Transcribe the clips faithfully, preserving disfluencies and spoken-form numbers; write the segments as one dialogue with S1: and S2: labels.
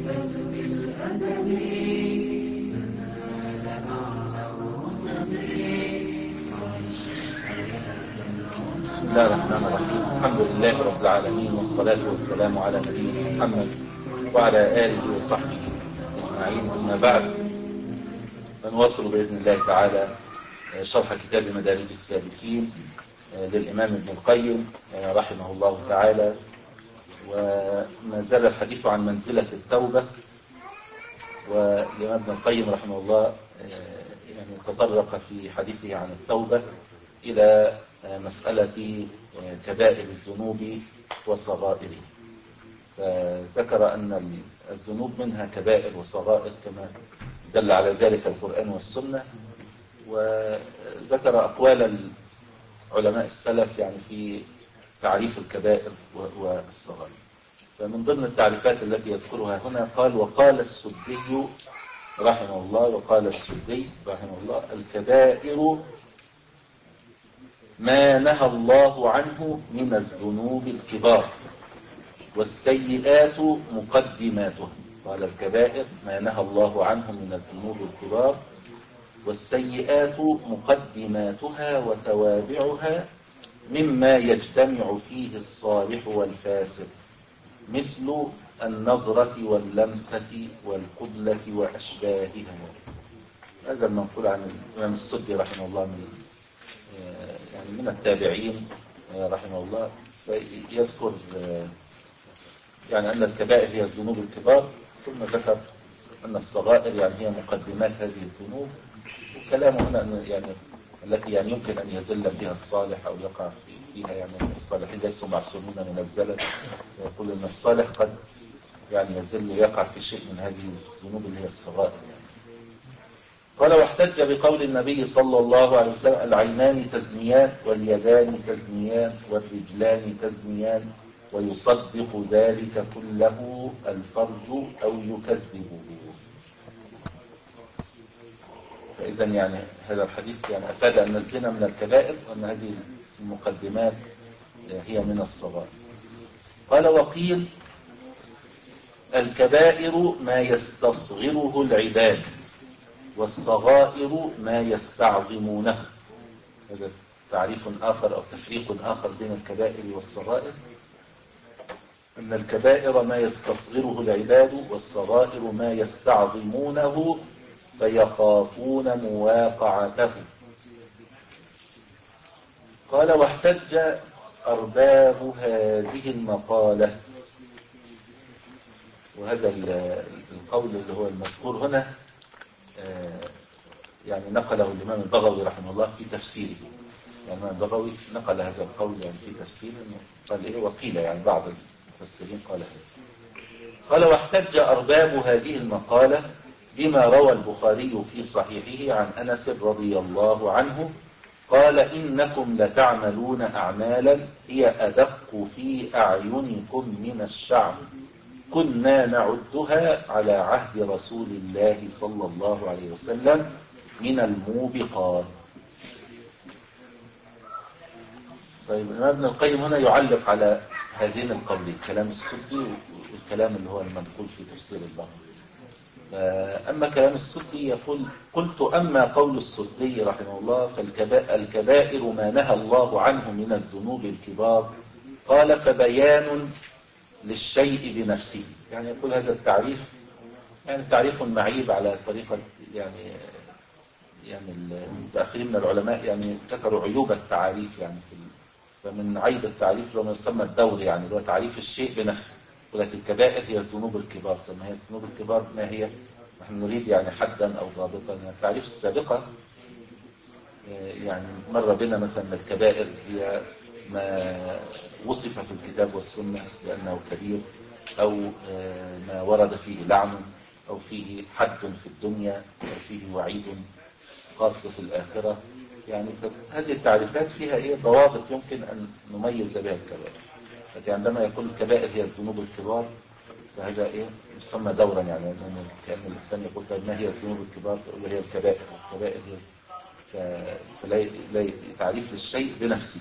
S1: بل بالأدب تنال أعلى الرتب. عيش حياة العلماء.
S2: بسم الله الرحمن الرحيم. الحمد لله رب العالمين، والصلاة والسلام على نبينا محمد وعلى آله وصحبه أجمعين. أما بعد، فنواصل بإذن الله تعالى شرح كتاب مدارج السالكين للإمام ابن القيم رحمه الله تعالى، وما زال الحديث عن منزلة التوبة. والإمام ابن القيم رحمه الله يعني تطرق في حديثه عن التوبة إلى مسألة كبائر الذنوب وصغائره، فذكر أن الذنوب منها كبائر وصغائر كما دل على ذلك القرآن والسنة، وذكر أقوال علماء السلف يعني في تعريف الكبائر والصغائر. فمن ضمن التعريفات التي يذكرها هنا قال: وقال السدي رحمه الله وقال السدي رحمه الله الكبائر ما نهى الله عنه من الذنوب الكبار والسيئات مقدماتها. قال: الكبائر ما نهى الله عنه من الذنوب الكبار والسيئات مقدماتها وتوابعها مما يجتمع فيه الصالح والفاسد، مثل النظرة واللمسة والقبلة وأشباهها. هذا المنقول عن الإمام السدي رحمه الله من يعني من التابعين رحمه الله. يذكر يعني أن الكبائر هي الذنوب الكبار، ثم ذكر أن الصغائر يعني هي مقدمات هذه الذنوب. وكلامه هنا يعني التي يعني يمكن أن يزل فيها الصالح أو يقع فيها، يعني الصالحين ليسوا معصومين من الزلل. يقول أن الصالح قد يعني يزل ويقع في شيء من هذه الذنوب اللي هي الصغائر يعني. قال: واحتج بقول النبي صلى الله عليه وسلم: العينان تزنيان واليدان تزنيان والرجلان تزنيان ويصدق ذلك كله الفرج أو يكذبه. فإذا يعني هذا الحديث يعني أفاد أن الزنا من الكبائر، وأن هذه المقدمات هي من الصغائر. قال: وقيل الكبائر ما يستصغره العباد والصغائر ما يستعظمونه. هذا تعريف آخر أو تفريق آخر بين الكبائر والصغائر، أن الكبائر ما يستصغره العباد والصغائر ما يستعظمونه فيخافون مواقعته. قال: واحتج أرباب هذه المقالة. وهذا القول اللي هو المذكور هنا يعني نقله الإمام البغوي رحمه الله في تفسيره. يعني الإمام البغوي نقل هذا القول يعني في تفسيره، قال إيه: وقيل يعني بعض المفسرين قال هذا. قال: واحتج أرباب هذه المقالة بما روى البخاري في صحيحه عن أنس رضي الله عنه قال: إنكم لتعملون أعمالا هي أدق في أعينكم من الشعر كنا نعدها على عهد رسول الله صلى الله عليه وسلم من الموبقات. طيب، الإمام ابن القيم هنا يعلق على هذين القولين، كلام السدي والكلام اللي هو المنقول في تفسير البغوي. أما كلام السدي يقول: قلت: أما قول السدي رحمه الله فالكبائر ما نهى الله عنه من الذنوب الكبار. قال: فبيان للشيء بنفسه. يعني يقول هذا التعريف يعني تعريف معيب على طريقة يعني يعني المتأخرين من العلماء يعني ذكروا عيوب التعاريف يعني في فمن عيب التعريف لما يسمى الدور، يعني اللي هو تعريف الشيء بنفسه. ولكن الكبائر هي الذنوب الكبار. فما هي الذنوب الكبار؟ ما هي؟ نحن نريد يعني حدا أو ضابطا. يعني التعريف السابقة يعني مر بنا مثلا الكبائر هي ما وصف في الكتاب والسنة بأنه كبير، أو ما ورد فيه لعن، أو فيه حد في الدنيا، أو فيه وعيد خاص في الآخرة. يعني هذه التعريفات فيها إيه ضوابط يمكن أن نميز بها الكبائر. لكن عندما يقول الكبائر هي الذنوب الكبار فهذا إيه يسمى دورا، يعني كأن الإنسان يقول: ما هي الذنوب الكبار؟ تقول هي الكبائر. الكبائر هي فلا تعريف للشيء بنفسه.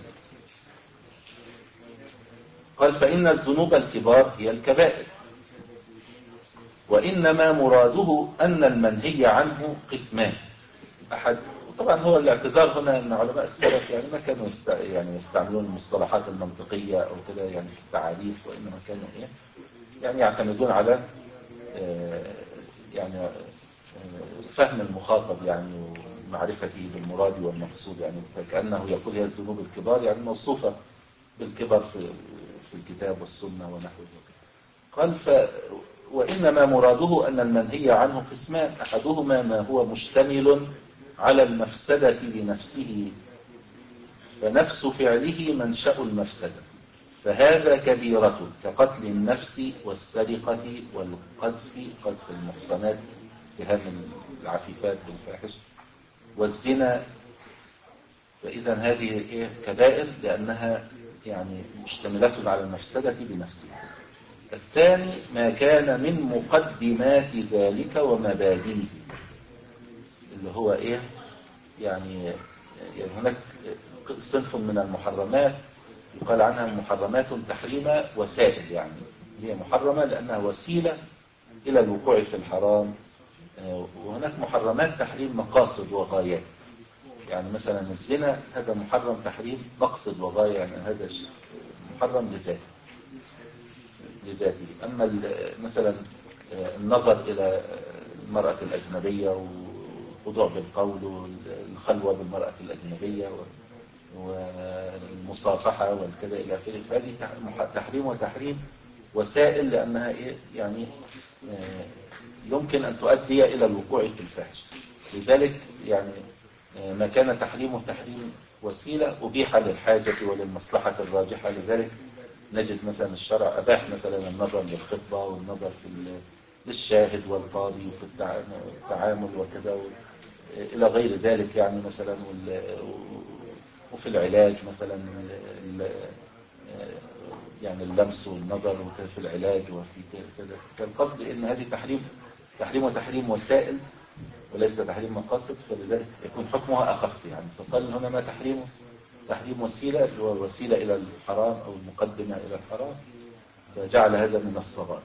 S2: قال: فإن الذنوب الكبار هي الكبائر. وإنما مراده أن المنهي عنه قسمان. أحد طبعا هو الاعتذار هنا أن علماء السلف يعني ما كانوا يست... يعني يستعملون المصطلحات المنطقية أو كده يعني في التعاريف، وإنما كانوا إيه يعني يعتمدون على آه يعني آه فهم المخاطب يعني ومعرفته بالمراد والمقصود، يعني فكأنه يقول هي الذنوب الكبار يعني موصوفة بالكبر في في الكتاب والسنة ونحوه. قال ف وإنما مراده أن المنهي عنه قسمان، أحدهما ما هو مشتمل على المفسدة بنفسه فنفس فعله منشأ المفسدة، فهذا كبيرة كقتل النفس والسرقة والقذف، قذف المحصنات اتهام العفيفات بالفاحش، والزنا. فإذا هذه كبائر لأنها يعني مشتملة على المفسدة بنفسها. الثاني ما كان من مقدمات ذلك ومبادئه، اللي هو ايه يعني, يعني هناك صنف من المحرمات يقال عنها محرمات تحريم وسائل، يعني هي محرمة لأنها وسيلة إلى الوقوع في الحرام، وهناك محرمات تحريم مقاصد وغايات، يعني مثلا الزنا هذا محرم تحريم مقصد وغاية، يعني هذا محرم لذاته لذاته. أما مثلا النظر إلى المرأة الأجنبية والخضوع بالقول والخلوة بالمرأة الأجنبية والمصافحة والكذا إلى آخره، فهذه تحريم وتحريم وسائل لأنها إيه يعني يمكن أن تؤدي إلى الوقوع في الفاحش. لذلك يعني ما كان تحريمه تحريم وسيلة أبيح للحاجة وللمصلحة الراجحة. لذلك نجد مثلا الشرع أباح مثلا النظر للخطبة والنظر في للشاهد والقاضي وفي التعامل وكذا إلى غير ذلك، يعني مثلا وفي العلاج مثلا يعني اللمس والنظر وكذا في العلاج وفي كذا. فالقصد إن هذه تحريم تحريم وتحريم وسائل وليس تحريم مقاصد، فلذلك يكون حكمها أخف يعني. فقال هنا ما تحريمه تحريم وسيلة اللي هو وسيلة إلى الحرام أو المقدمة إلى الحرام، فجعل هذا من الصغائر.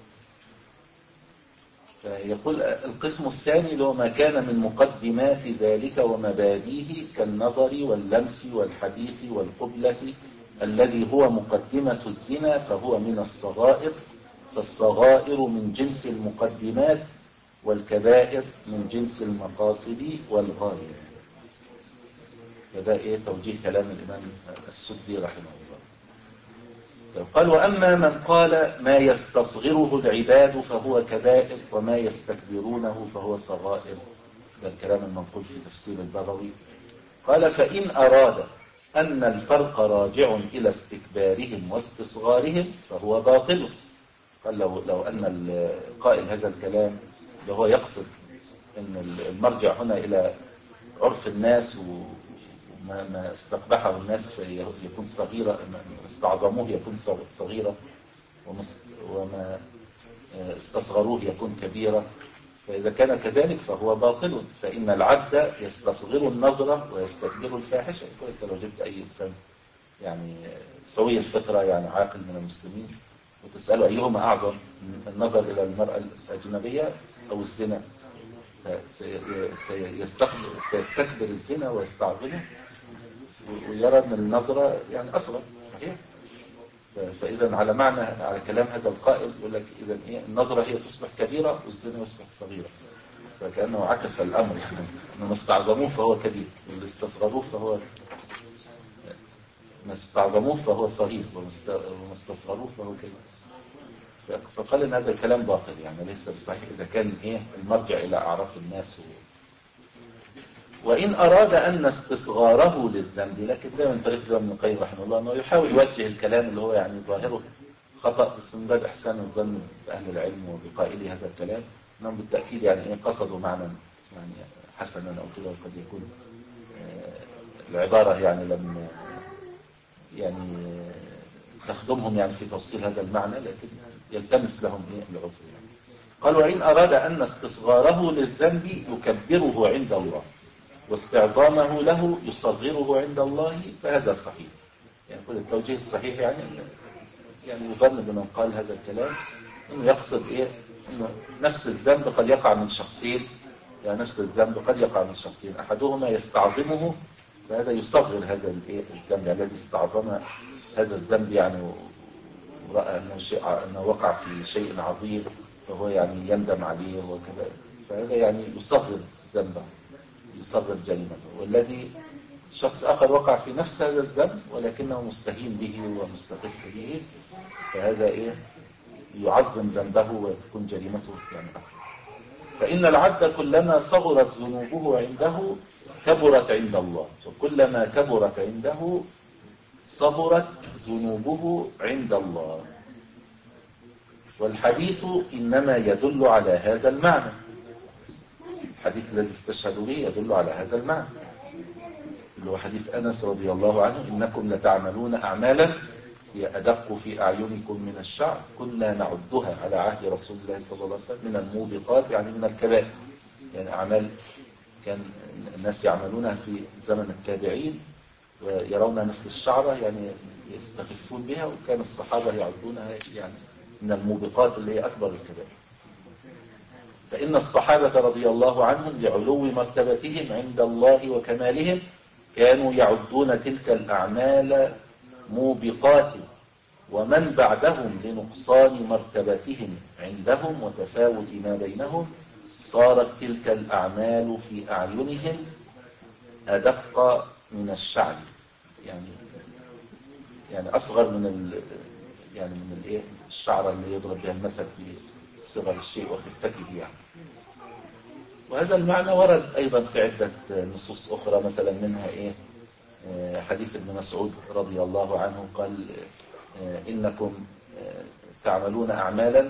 S2: فيقول القسم الثاني اللي هو ما كان من مقدمات ذلك ومبادئه كالنظر واللمس والحديث والقبلة الذي هو مقدمة الزنا فهو من الصغائر، فالصغائر من جنس المقدمات والكبائر من جنس المقاصد والغاية. فده ايه توجيه كلام الإمام السدي رحمه الله. قال وأما من قال ما يستصغره العباد فهو كبائر وما يستكبرونه فهو صغائر، ده الكلام المنقول في تفسير البغوي. قال فإن أراد أن الفرق راجع إلى استكبارهم واستصغارهم فهو باطل. قال لو, لو أن القائل هذا الكلام اللي هو يقصد أن المرجع هنا إلى عرف الناس وما ما استقبحه الناس فيكون صغيرة، ما استعظموه يكون صغيرة وما استصغروه يكون كبيرة، فإذا كان كذلك فهو باطل. فإن العبد يستصغر النظرة ويستكبر الفاحشة. لو جبت أي إنسان يعني سوي الفطرة يعني عاقل من المسلمين وتسأله أيهما أعظم، النظر إلى المرأة الأجنبية أو الزنا، سيستكبر الزنا ويستعظمه ويرى أن النظرة يعني أصغر. صحيح. فإذا على معنى على كلام هذا القائل يقول لك إذا إيه النظرة هي تصبح كبيرة والزنا يصبح صغيرة، فكأنه عكس الأمر. إنما استعظموه فهو كبير واللي استصغروه فهو ما استعظموه فهو صغير وما استصغروه فهو كبير. فقال ان هذا الكلام باطل يعني ليس بصحيح اذا كان ايه المرجع الى اعراف الناس و... وان اراد ان استصغاره للذنب، لكن ده من طريق ابن القيم رحمه الله انه يحاول يوجه الكلام اللي هو يعني ظاهره خطا بس من باب احسان الظن باهل العلم وبقائلي هذا الكلام انهم بالتاكيد يعني ايه قصدوا معنى يعني حسنا او كده، وقد يكون العباره يعني لم يعني تخدمهم يعني في توصيل هذا المعنى، لكن يلتمس لهم العذر يعني. قال وإن أراد أن استصغاره للذنب يكبره عند الله واستعظامه له يصغره عند الله فهذا صحيح. يعني كل التوجيه الصحيح يعني يعني يظن بمن قال هذا الكلام انه يقصد ايه إنه نفس الذنب قد يقع من شخصين، يعني نفس الذنب قد يقع من شخصين، أحدهما يستعظمه فهذا يصغر هذا الذنب الذي استعظم هذا الذنب، يعني ورأى أنه, شيء أنه وقع في شيء عظيم فهو يعني يندم عليه وكذا، فهذا يعني يصغر ذنبه، يصغر جريمته. والذي شخص آخر وقع في نفس هذا الذنب ولكنه مستهين به ومستخف به، فهذا إيه يعظم ذنبه وتكون جريمته يعني أكبر. فإن العبد كلما صغرت ذنوبه عنده كبرت عند الله، وكلما كبرت عنده صغرت ذنوبه عند الله. والحديث إنما يدل على هذا المعنى، الحديث الذي استشهدوا به يدل على هذا المعنى، اللي هو حديث أنس رضي الله عنه: إنكم لتعملون أعمالا هي أدق في أعينكم من الشعر كنا نعدها على عهد رسول الله صلى الله عليه وسلم من الموبقات، يعني من الكبائر، يعني أعمال كان الناس يعملونها في زمن التابعين ويرونها مثل الشعرة، يعني يستخفون بها، وكان الصحابة يعدونها يعني من الموبقات اللي هي أكبر الكبائر. فإن الصحابة رضي الله عنهم لعلو مرتبتهم عند الله وكمالهم كانوا يعدون تلك الأعمال موبقات، ومن بعدهم لنقصان مرتبتهم عندهم وتفاوت ما بينهم صارت تلك الأعمال في أعينهم أدق من الشعر، يعني يعني أصغر من ال يعني من الايه الشعرة اللي يضرب بها المثل في صغر الشيء وخفته يعني. وهذا المعنى ورد أيضا في عدة نصوص أخرى، مثلا منها إيه حديث ابن مسعود رضي الله عنه قال: إنكم تعملون أعمالا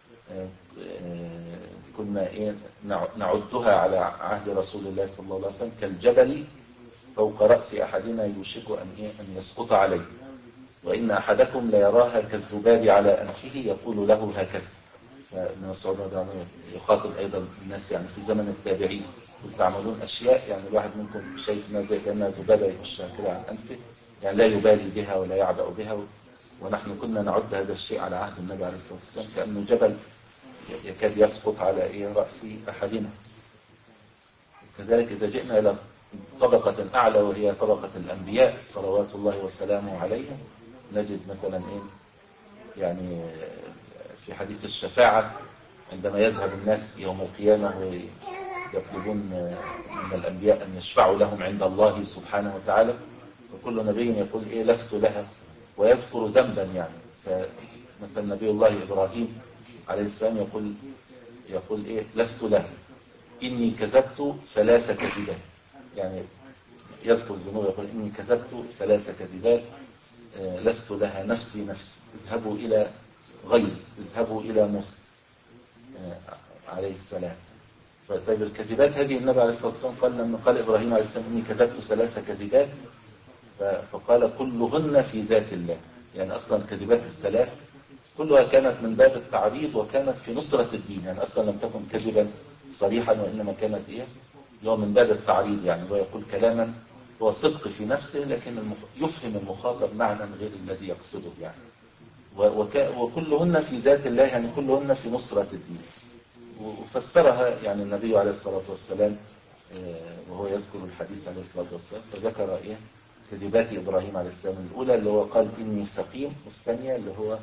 S2: كنا إيه نعدها على عهد رسول الله صلى الله عليه وسلم كالجبل فوق رأس أحدنا يوشك أن إيه أن يسقط عليه، وإن أحدكم ليراها كالذباب على أنفه يقول له هكذا. فابن مسعود رضي الله عنه يخاطب أيضا الناس يعني في زمن التابعين: تعملون أشياء يعني الواحد منكم شايف ما زي كأنها ذبابة يخشها كده عن أنفه، يعني لا يبالي بها ولا يعبأ بها، ونحن كنا نعد هذا الشيء على عهد النبي عليه الصلاة والسلام كأنه جبل يكاد يسقط على إيه رأس أحدنا. كذلك إذا جئنا إلى طبقة أعلى وهي طبقة الأنبياء صلوات الله وسلامه عليهم، نجد مثلا إيه يعني في حديث الشفاعة عندما يذهب الناس يوم القيامة ويطلبون من الأنبياء أن يشفعوا لهم عند الله سبحانه وتعالى، وكل نبي يقول إيه لست لها ويذكر ذنبا، يعني فمثل نبي الله إبراهيم عليه السلام يقول يقول إيه لست لها إني كذبت ثلاث كذبات، يعني يذكر الذنوب يقول إني كذبت ثلاث كذبات لست لها نفسي نفسي اذهبوا إلى غير اذهبوا إلى موسى عليه السلام. فطيب الكذبات هذه النبي عليه الصلاة والسلام قال لما قال إبراهيم عليه السلام إني كذبت ثلاث كذبات فقال كلهن في ذات الله، يعني أصلا الكذبات الثلاث كلها كانت من باب التعريض وكانت في نصرة الدين، يعني أصلا لم تكن كذبا صريحا وإنما كانت إيه هو من باب التعريض، يعني هو يقول كلاما هو صدق في نفسه لكن المخ... يفهم المخاطب معنى غير الذي يقصده يعني. وك... وكلهن في ذات الله، يعني كلهن في نصرة الدين. وفسرها يعني النبي عليه الصلاة والسلام وهو يذكر الحديث عليه الصلاة والسلام، فذكر إيه كذبات إبراهيم عليه السلام الأولى اللي هو قال إني سقيم، والثانية اللي هو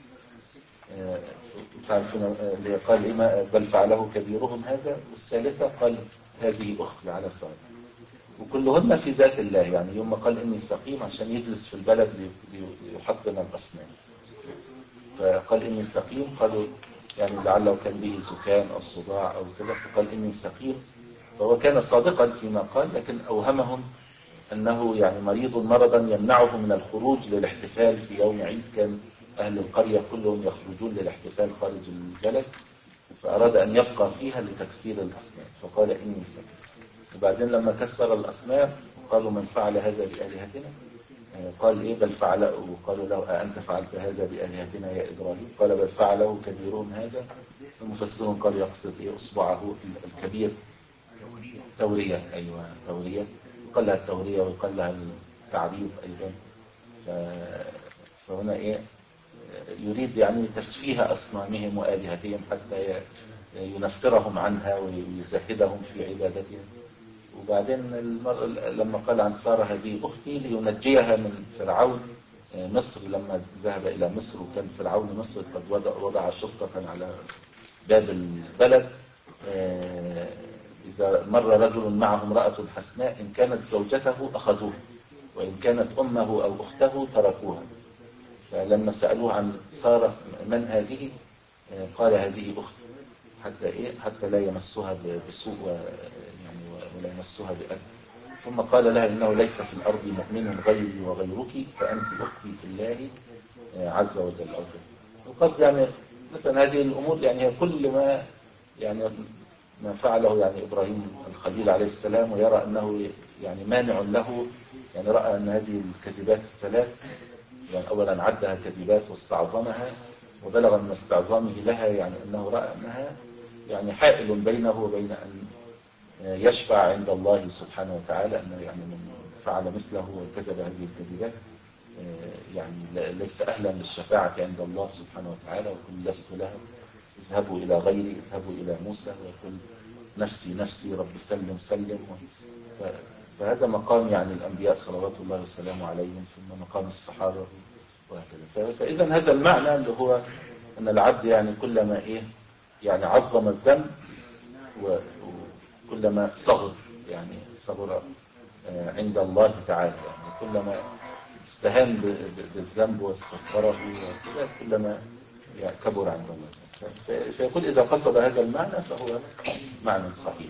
S2: تعرفون اللي قال إيه بل فعله كبيرهم هذا، والثالثة قال هذه أختي على الصلاة. وكلهن في ذات الله، يعني يوم قال إني سقيم عشان يجلس في البلد ليحطم الأصنام، فقال إني سقيم قالوا يعني لعله كان به زكام أو صداع أو كذا، فقال إني سقيم، فهو كان صادقا فيما قال لكن أوهمهم أنه يعني مريض مرضا يمنعه من الخروج للاحتفال في يوم عيد، كان أهل القرية كلهم يخرجون للاحتفال خارج البلد، فأراد أن يبقى فيها لتكسير الأصنام فقال إني سقيم. وبعدين لما كسر الأصنام قالوا من فعل هذا بآلهتنا؟ قال إيه بل فعله، وقالوا له أأنت فعلت هذا بآلهتنا يا إبراهيم؟ قال بل فعله كبيرون هذا. المفسرون قالوا يقصد إيه أصبعه الكبير تورية، أيوة تورية، وقال لها التورية وقال لها التعريض أيضا. فهنا إيه يريد يعني تسفيه أصنامهم وآلهتهم حتى ينفرهم عنها ويزهدهم في عبادتهم. وبعدين المرة لما قال عن سارة هذه أختي لينجيها من فرعون مصر، لما ذهب إلى مصر وكان فرعون مصر قد وضع شرطة على باب البلد، إذا مر رجل معه امرأة حسناء إن كانت زوجته أخذوها وإن كانت أمه أو أخته تركوها. فلما سألوه عن سارة من هذه قال هذه أختي، حتى إيه حتى لا يمسها بسوء يعني ولا يمسها بأذى. ثم قال لها إنه ليس في الأرض مؤمن غيري وغيرك فأنت أختي في الله عز وجل. القصد يعني مثلا هذه الأمور يعني هي كل ما يعني ما فعله يعني إبراهيم الخليل عليه السلام، ويرى أنه يعني مانع له، يعني رأى أن هذه الكذبات الثلاث يعني أولا عدها كذبات واستعظمها، وبلغ من استعظامه لها يعني أنه رأى أنها يعني حائل بينه وبين أن يشفع عند الله سبحانه وتعالى، أنه يعني من فعل مثله وكذب هذه الكذبات يعني ليس أهلا للشفاعة عند الله سبحانه وتعالى، وقل لست له اذهبوا إلى غيري اذهبوا إلى موسى ويقول نفسي نفسي رب سلم سلم. فهذا مقام يعني الأنبياء صلوات الله وسلامه عليهم، ثم مقام الصحابة وهكذا. فإذا هذا المعنى اللي هو أن العبد يعني كلما إيه يعني عظم الذنب وكلما صغر يعني صغر عند الله تعالى، يعني كلما استهان بالذنب واستصغره كلما يعني كبر عند الله. فيقول إذا قصد هذا المعنى فهو معنى صحيح.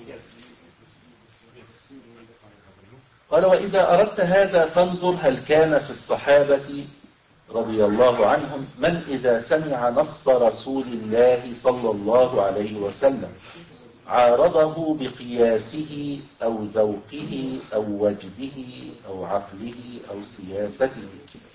S2: قال وإذا أردت هذا فانظر هل كان في الصحابة رضي الله عنهم من إذا سمع نص رسول الله صلى الله عليه وسلم عارضه بقياسه أو ذوقه أو وجده أو عقله أو سياسته.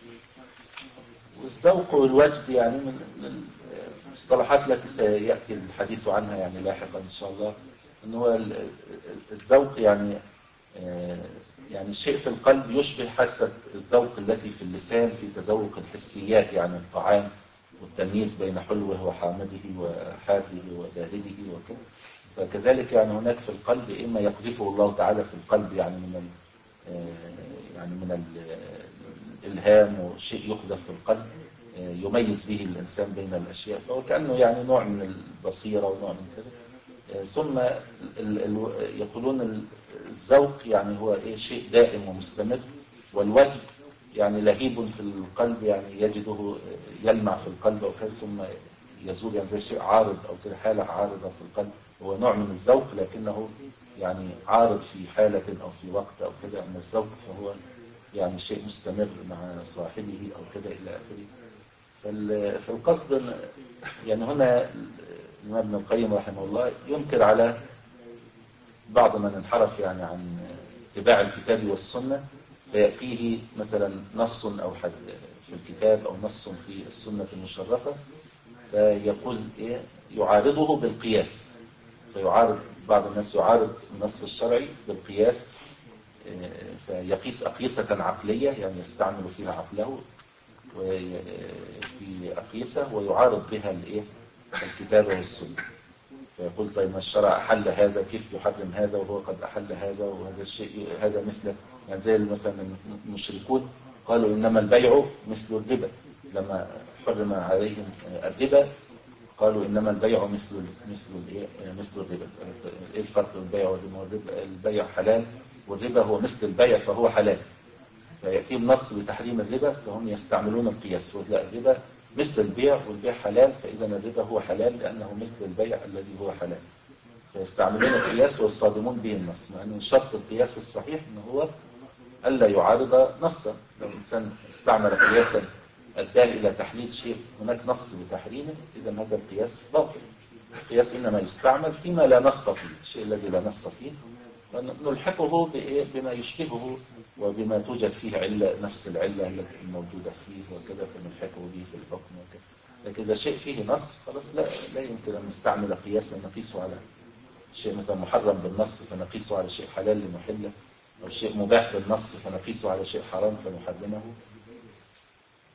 S2: والذوق والوجد يعني من المصطلحات التي سيأتي الحديث عنها يعني لاحقا إن شاء الله، أنه هو الذوق يعني يعني الشيء في القلب يشبه حاسة الذوق التي في اللسان في تذوق الحسيات، يعني الطعام والتمييز بين حلوه وحامده وحافه وبارده وكذا. فكذلك يعني هناك في القلب إما يقذفه الله تعالى في القلب يعني من يعني من الإلهام وشيء يقذف في القلب يميز به الإنسان بين الأشياء، فهو كأنه يعني نوع من البصيرة ونوع من كذا. ثم يقولون الذوق يعني هو إيه شيء دائم ومستمر، والوجد يعني لهيب في القلب يعني يجده يلمع في القلب أو كذا ثم يزول، يعني زي شيء عارض أو كده حالة عارضة في القلب. هو نوع من الذوق لكنه يعني عارض في حالة أو في وقت أو كده. أما الذوق فهو يعني شيء مستمر مع صاحبه أو كده إلى آخره. فالقصد يعني هنا الإمام ابن القيم رحمه الله ينكر على بعض من انحرف يعني عن اتباع الكتاب والسنة، فيأتيه مثلا نص أو حد في الكتاب أو نص في السنة المشرفة فيقول إيه يعارضه بالقياس. فيعارض بعض الناس يعارض النص الشرعي بالقياس، فيقيس أقيسة عقلية يعني يستعمل فيها عقله في أقيسة ويعارض بها الإيه الكتاب والسنة. فيقول طيب ما الشرع أحل هذا كيف يحرم هذا وهو قد أحل هذا، وهذا الشيء هذا مثل يعني زي مثلا المشركون قالوا إنما البيع مثل الربا، لما حرم عليهم الربا قالوا إنما البيع مثل مثل الإيه مثل الربا. إيه الفرق بين البيع والربا؟ البيع حلال والربا هو مثل البيع فهو حلال. فيأتيهم نص بتحريم الربا فهم يستعملون القياس، لا الربا مثل البيع والبيع حلال فإذا الربا هو حلال لأنه مثل البيع الذي هو حلال. فيستعملون القياس ويصطدمون به النص، مع أن شرط القياس الصحيح أنه هو ألا يعارض نصا. لو الإنسان استعمل قياسا أداه إلى تحليل شيء هناك نص بتحريمه إذا هذا القياس باطل. القياس إنما يستعمل فيما لا نص فيه، الشيء الذي لا نص فيه نلحقه بما يشبهه وبما توجد فيه علة نفس العلة التي موجودة فيه وكذا فنلحقه به في الحكم وكذا. لكن إذا شيء فيه نص خلاص لا لا يمكن أن نستعمل قياسا نقيسه على شيء مثلا محرم بالنص فنقيسه على شيء حلال لنحله، أو شيء مباح بالنص فنقيسه على شيء حرام فنحرمه.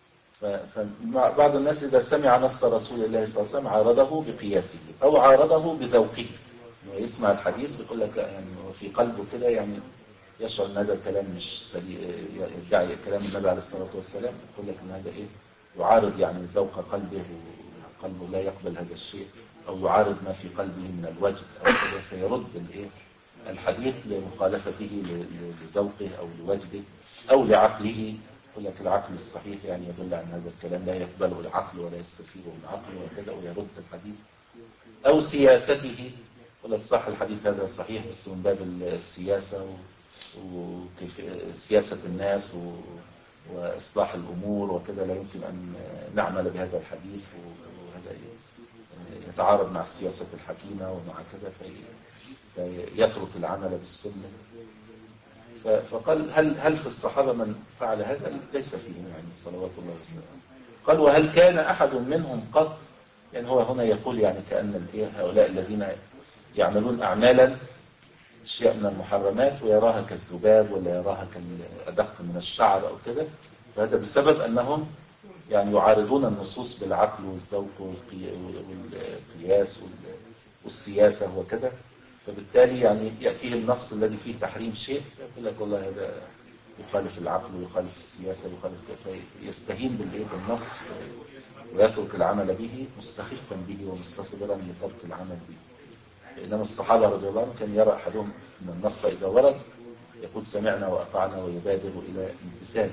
S2: فبعض الناس إذا سمع نص رسول الله صلى الله عليه وسلم عارضه بقياسه أو عارضه بذوقه، يسمع الحديث يقول لك يعني في قلبه كده يعني يشعر ان هذا الكلام مش سليم، يدعي كلام النبي عليه الصلاه والسلام، يقول لك ان هذا ايه يعارض يعني ذوق قلبه وقلبه لا يقبل هذا الشيء، او يعارض ما في قلبه من الوجد او كذا، فيرد الايه الحديث لمخالفته لذوقه او لوجده او لعقله. يقول لك العقل الصحيح يعني يدل عن هذا الكلام لا يقبله العقل ولا يستسيغه العقل وكذا، ويرد الحديث. او سياسته، يقول لك صح الحديث هذا صحيح بس من باب السياسه وكيف سياسة الناس وإصلاح الأمور وكذا لا يمكن أن نعمل بهذا الحديث، وهذا يتعارض مع السياسة الحكيمة ومع كذا فيترك العمل بالسنة. فقال هل هل في الصحابة من فعل هذا؟ ليس فيهم يعني صلوات الله وسلامه. قال وهل كان أحد منهم قط، يعني هو هنا يقول يعني كأن هؤلاء الذين يعملون أعمالا أشياء من المحرمات ويراها كالذباب ولا يراها كالأدق من الشعر أو كده، فهذا بسبب أنهم يعني يعارضون النصوص بالعقل والذوق والقياس والسياسة وكذا، فبالتالي يعني يأتيه النص الذي فيه تحريم شيء يقول لك والله هذا يخالف العقل ويخالف السياسة ويخالف كيف، يستهين بالنص ويترك العمل به مستخفا به ومستصغرا لترك العمل به. إنما الصحابة رضي الله عنهم كان يرى أحدهم أن النص إذا ورد يقول سمعنا وأطعنا ويبادر إلى امتثاله.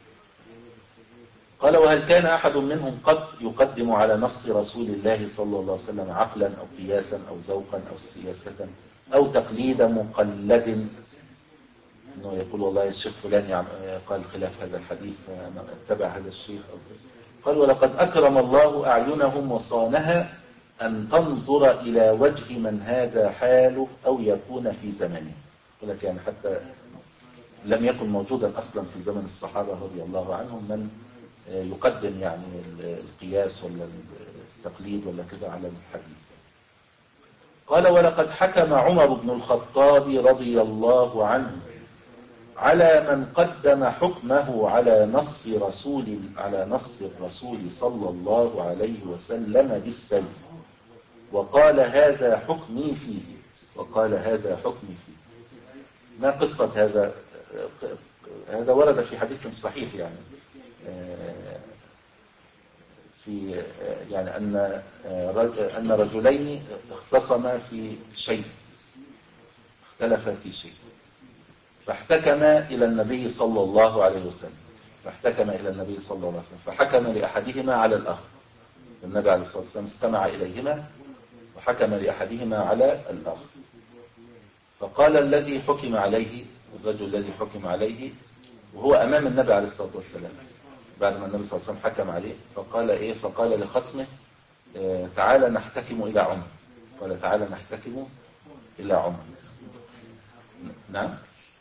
S2: قال وهل كان أحد منهم قد يقدم على نص رسول الله صلى الله عليه وسلم عقلا أو قياسا أو ذوقا أو سياسة أو تقليد مقلد، أنه يقول والله الشيخ فلان قال خلاف هذا الحديث فاتبع هذا الشيخ أو كذا. قال ولقد أكرم الله أعينهم وصانها أن تنظر إلى وجه من هذا حاله أو يكون في زمنه. يقول لك يعني حتى لم يكن موجودا أصلا في زمن الصحابة رضي الله عنهم من يقدم يعني القياس ولا التقليد ولا كذا على الحديث. قال ولقد حكم عمر بن الخطاب رضي الله عنه على من قدم حكمه على نص رسول على نص الرسول صلى الله عليه وسلم بالسيف، وقال هذا حكمي فيه وقال هذا حكمي فيه. ما قصة هذا؟ هذا ورد في حديث صحيح يعني في يعني أن أن رجلين اختصما في شيء، اختلفا في شيء، فاحتكما إلى النبي صلى الله عليه وسلم فاحتكم إلى النبي صلى الله عليه وسلم فحكم لأحدهما على الآخر. النبي عليه الصلاة والسلام استمع إليهما وحكم لأحدهما على الآخر. فقال الذي حكم عليه، الرجل الذي حكم عليه وهو أمام النبي عليه الصلاة والسلام بعد ما النبي صلى الله عليه وسلم حكم عليه، فقال إيه فقال لخصمه اه تعالى نحتكم إلى عمر. قال تعالى نحتكم إلى عمر. نعم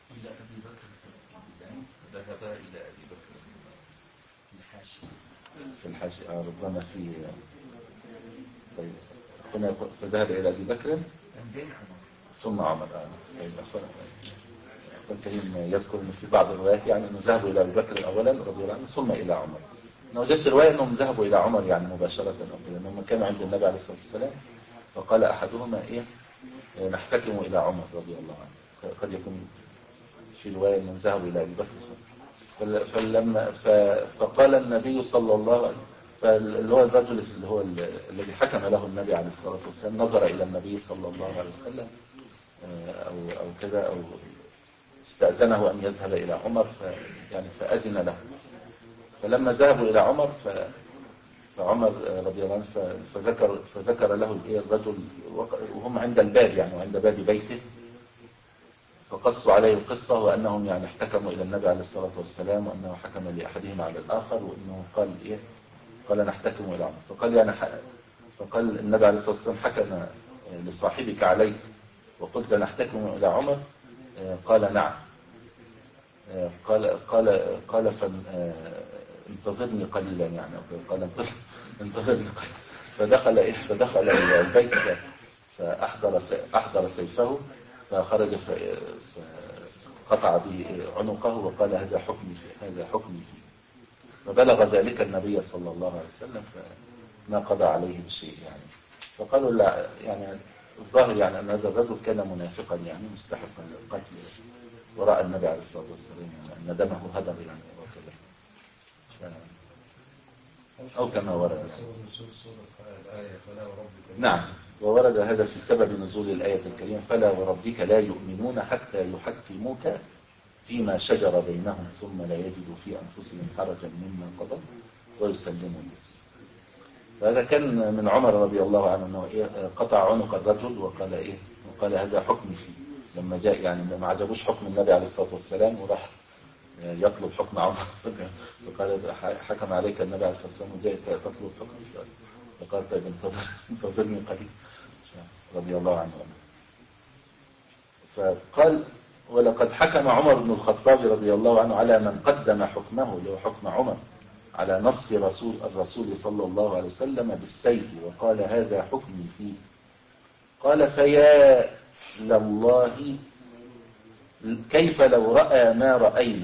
S2: ذهب إلى أبي بكر في الحاشية آه ربما في طيب هنا فذهب إلى أبي بكر ثم عمر. آه. طيب أخوان الكريم يذكر أن في بعض الروايات يعني أنه ذهبوا إلى أبي بكر أولا رضي الله عنه ثم إلى عمر. أنا وجدت رواية أنهم ذهبوا إلى عمر يعني مباشرة أو كده، أنهم كانوا عند النبي عليه الصلاة والسلام فقال أحدهما إيه نحتكم إلى عمر رضي الله عنه. قد يكون في رواية أنهم ذهبوا إلى أبي بكر. فلما فقال النبي صلى الله عليه وسلم، فاللي هو الرجل اللي هو الذي حكم له النبي عليه الصلاة والسلام نظر إلى النبي صلى الله عليه وسلم أو أو كذا أو استأذنه أن يذهب إلى عمر يعني فأذن له. فلما ذهبوا إلى عمر فعمر رضي الله عنه فذكر فذكر له الرجل وهم عند الباب يعني وعند باب بيته، فقصوا عليه القصة وأنهم يعني احتكموا إلى النبي عليه الصلاة والسلام وأنه حكم لأحدهم على الآخر وأنه قال إيه قال نحتكم إلى عمر. فقال يعني فقال النبي عليه الصلاة والسلام حكم لصاحبك عليك وقلت نحتكم إلى عمر؟ قال نعم. قال قال قال فانتظرني قليلا يعني قال انتظرني قليلا. فدخل إيه فدخل البيت فأحضر أحضر سيفه فخرج فقطع به عنقه وقال هذا حكمي فيه هذا حكمي فيه. فبلغ ذلك النبي صلى الله عليه وسلم فما قضى عليه بشيء يعني. فقالوا لا يعني الظاهر يعني أن هذا الرجل كان منافقا يعني مستحقا للقتل وراء النبي عليه الصلاة والسلام يعني أن دمه هدر يعني وكذا أو كما ورد يعني. نعم وورد هذا في سبب نزول الآية الكريمة فلا وربك لا يؤمنون حتى يحكموك فيما شجر بينهم ثم لا يجدوا في أنفسهم حرجا مما قضوا ويسلموا به. فهذا كان من عمر رضي الله عنه أنه قطع عنق الرجل وقال إيه وقال هذا حكمي فيه لما جاء يعني ما عجبوش حكم النبي عليه الصلاة والسلام وراح يطلب حكم عمر فقال حكم عليك النبي عليه الصلاة والسلام وجاء تطلب حكمي فقال طيب انتظر انتظرني قليل رضي الله عنه. فقال ولقد حكم عمر بن الخطاب رضي الله عنه على من قدم حكمه اللي هو حكم عمر على نص رسول الرسول صلى الله عليه وسلم بالسيف وقال هذا حكمي فيه. قال فيا لله كيف لو رأى ما رأينا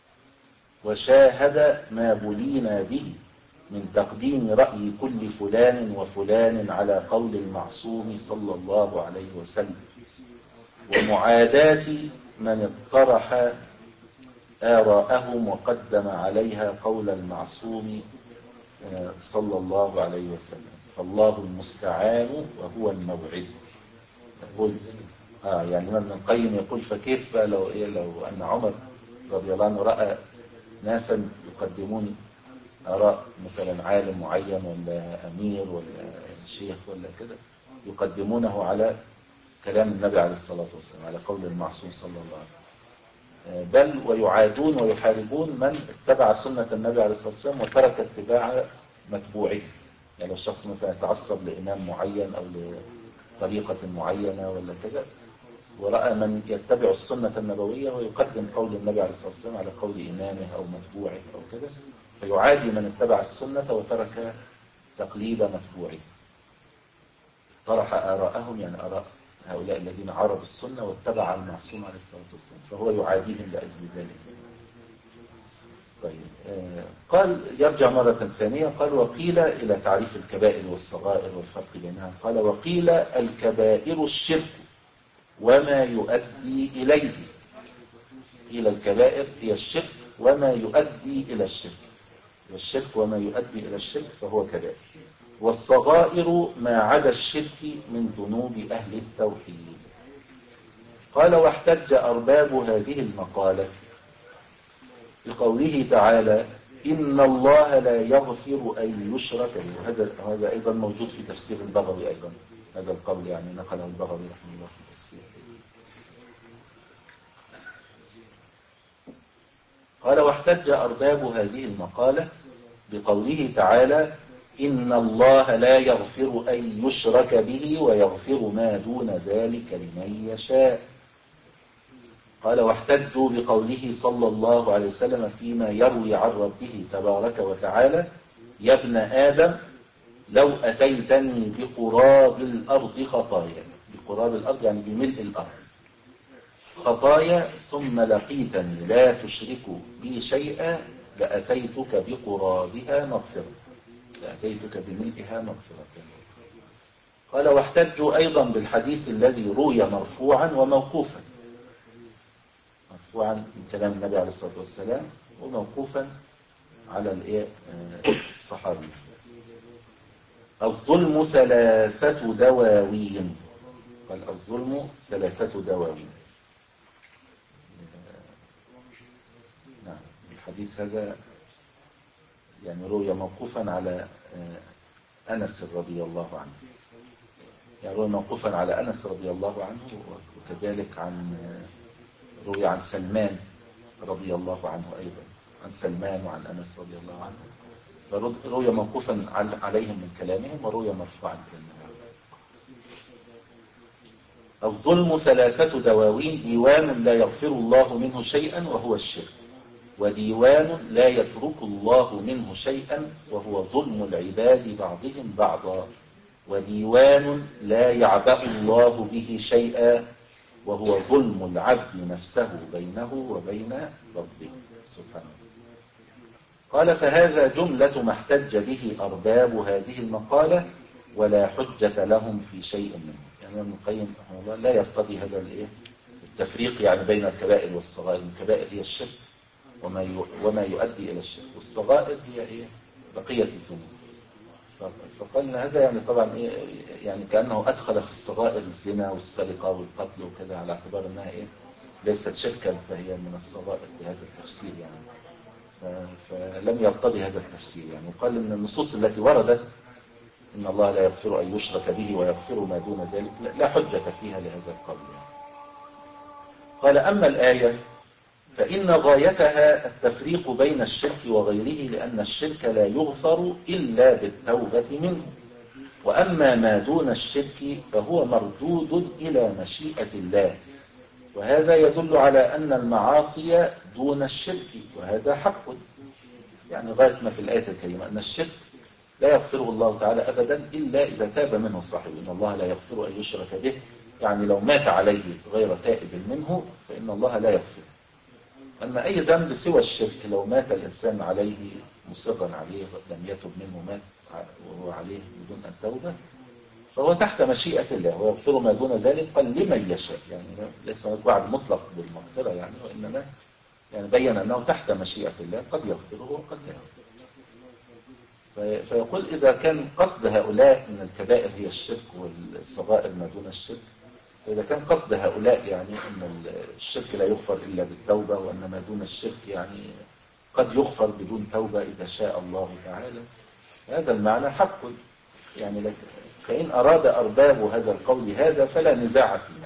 S2: وشاهد ما بلينا به من تقديم رأي كل فلان وفلان على قول المعصوم صلى الله عليه وسلم ومعاداة من اطرح آراءهم وقدم عليها قول المعصوم صلى الله عليه وسلم فالله المستعان وهو الموعد. يقول آه يعني ابن القيم يقول فكيف بقى لو إيه لو أن عمر رضي الله عنه رأى ناسا يقدمون آراء مثلا عالم معين ولا أمير ولا شيخ ولا كده يقدمونه على كلام النبي عليه الصلاة والسلام على قول المعصوم صلى الله عليه وسلم بل ويعادون ويحاربون من اتبع سنة النبي عليه الصلاة والسلام وترك اتباع متبوعه. يعني لو الشخص مثلا يتعصب لإمام معين أو لطريقة معينة ولا كده ورأى من يتبع السنة النبوية ويقدم قول النبي عليه الصلاة والسلام على قول إمامه أو متبوعه أو كده فيعادي من اتبع السنة وترك تقليد متبوعه. طرح آراءهم يعني آراء هؤلاء الذين عرضوا السنة واتبع المعصوم عليه الصلاة والسلام فهو يعاديهم لأجل ذلك. طيب آه قال يرجع مرة ثانية قال وقيل إلى تعريف الكبائر والصغائر والفرق بينها قال وقيل الكبائر الشرك وما يؤدي إليه. قيل الكبائر هي الشرك وما يؤدي إلى الشرك والشرك وما يؤدي إلى الشرك فهو كبائر والصغائر ما عدا الشرك من ذنوب أهل التوحيد. قال واحتج أرباب هذه المقالة بقوله تعالى إن الله لا يغفر أن يشرك به. هذا هذا أيضا موجود في تفسير البغوي أيضا هذا القول يعني نقله البغوي رحمه الله في التفسير. قال واحتج أرباب هذه المقالة بقوله تعالى إن الله لا يغفر أن يشرك به ويغفر ما دون ذلك لمن يشاء. قال واحتجوا بقوله صلى الله عليه وسلم فيما يروي عن ربه تبارك وتعالى يا ابن آدم لو أتيتني بقراب الأرض خطايا. بقراب الأرض يعني بملء الأرض خطايا ثم لقيتني لا تشرك بي شيئا لأتيتك بقرابها مغفرة لأتيتك بملئها مغفرة. قال واحتجوا أيضا بالحديث الذي روي مرفوعا وموقوفا مرفوعا من كلام النبي عليه الصلاة والسلام وموقوفا على الصحابي الظلم ثلاثة دواوين. قال الظلم ثلاثة دواوين. نعم الحديث هذا يعني روي موقوفا على أنس رضي الله عنه يعني روي موقوفا على أنس رضي الله عنه وكذلك عن روي عن سلمان رضي الله عنه أيضا عن سلمان وعن أنس رضي الله عنه فروي موقوفا عليهم من كلامهم وروي مرفوعا إلى النبي. الظلم ثلاثة دواوين ديوان لا يغفر الله منه شيئا وهو الشرك وديوان لا يترك الله منه شيئا وهو ظلم العباد بعضهم بعضا وديوان لا يعبأ الله به شيئا وهو ظلم العبد نفسه بينه وبين ربه سبحانه. قال فهذا جملة ما احتج به أرباب هذه المقالة ولا حجة لهم في شيء منه. يعني ابن القيم رحمه الله لا يقتضي هذا الايه التفريق يعني بين الكبائر والصغائر. الكبائر هي الشرك وما وما يؤدي إلى الشرك، والصغائر هي ايه بقية الذنوب. فقال هذا يعني طبعا ايه يعني كأنه أدخل في الصغائر الزنا والسرقة والقتل وكذا على اعتبار انها ايه ليست شركا فهي من الصغائر بهذا التفسير يعني. فلم يرتضي هذا التفسير يعني. وقال ان النصوص التي وردت ان الله لا يغفر ان يشرك به ويغفر ما دون ذلك لا حجة فيها لهذا القول يعني. قال اما الآية فإن غايتها التفريق بين الشرك وغيره لأن الشرك لا يغفر إلا بالتوبة منه، وأما ما دون الشرك فهو مردود إلى مشيئة الله، وهذا يدل على أن المعاصي دون الشرك، وهذا حق. يعني غاية ما في الآية الكريمة أن الشرك لا يغفره الله تعالى أبدا إلا إذا تاب منه صاحبه. إن الله لا يغفر أن يشرك به، يعني لو مات عليه غير تائب منه فإن الله لا يغفر. أما أي ذنب سوى الشرك لو مات الإنسان عليه مصرا عليه لم يتب منه مات وهو عليه بدون أن توبة فهو تحت مشيئة الله ويغفر ما دون ذلك قال لمن يشاء. يعني ليس وعد مطلق بالمغفرة يعني، وإنما يعني بين أنه تحت مشيئة الله قد يغفره وقد لا يغفره. فيقول إذا كان قصد هؤلاء من الكبائر هي الشرك والصغائر ما دون الشرك، فإذا كان قصد هؤلاء يعني أن الشرك لا يغفر إلا بالتوبة وأن ما دون الشرك يعني قد يغفر بدون توبة إذا شاء الله تعالى، هذا المعنى حق يعني لك. فإن أراد أرباب هذا القول هذا فلا نزاع فيه.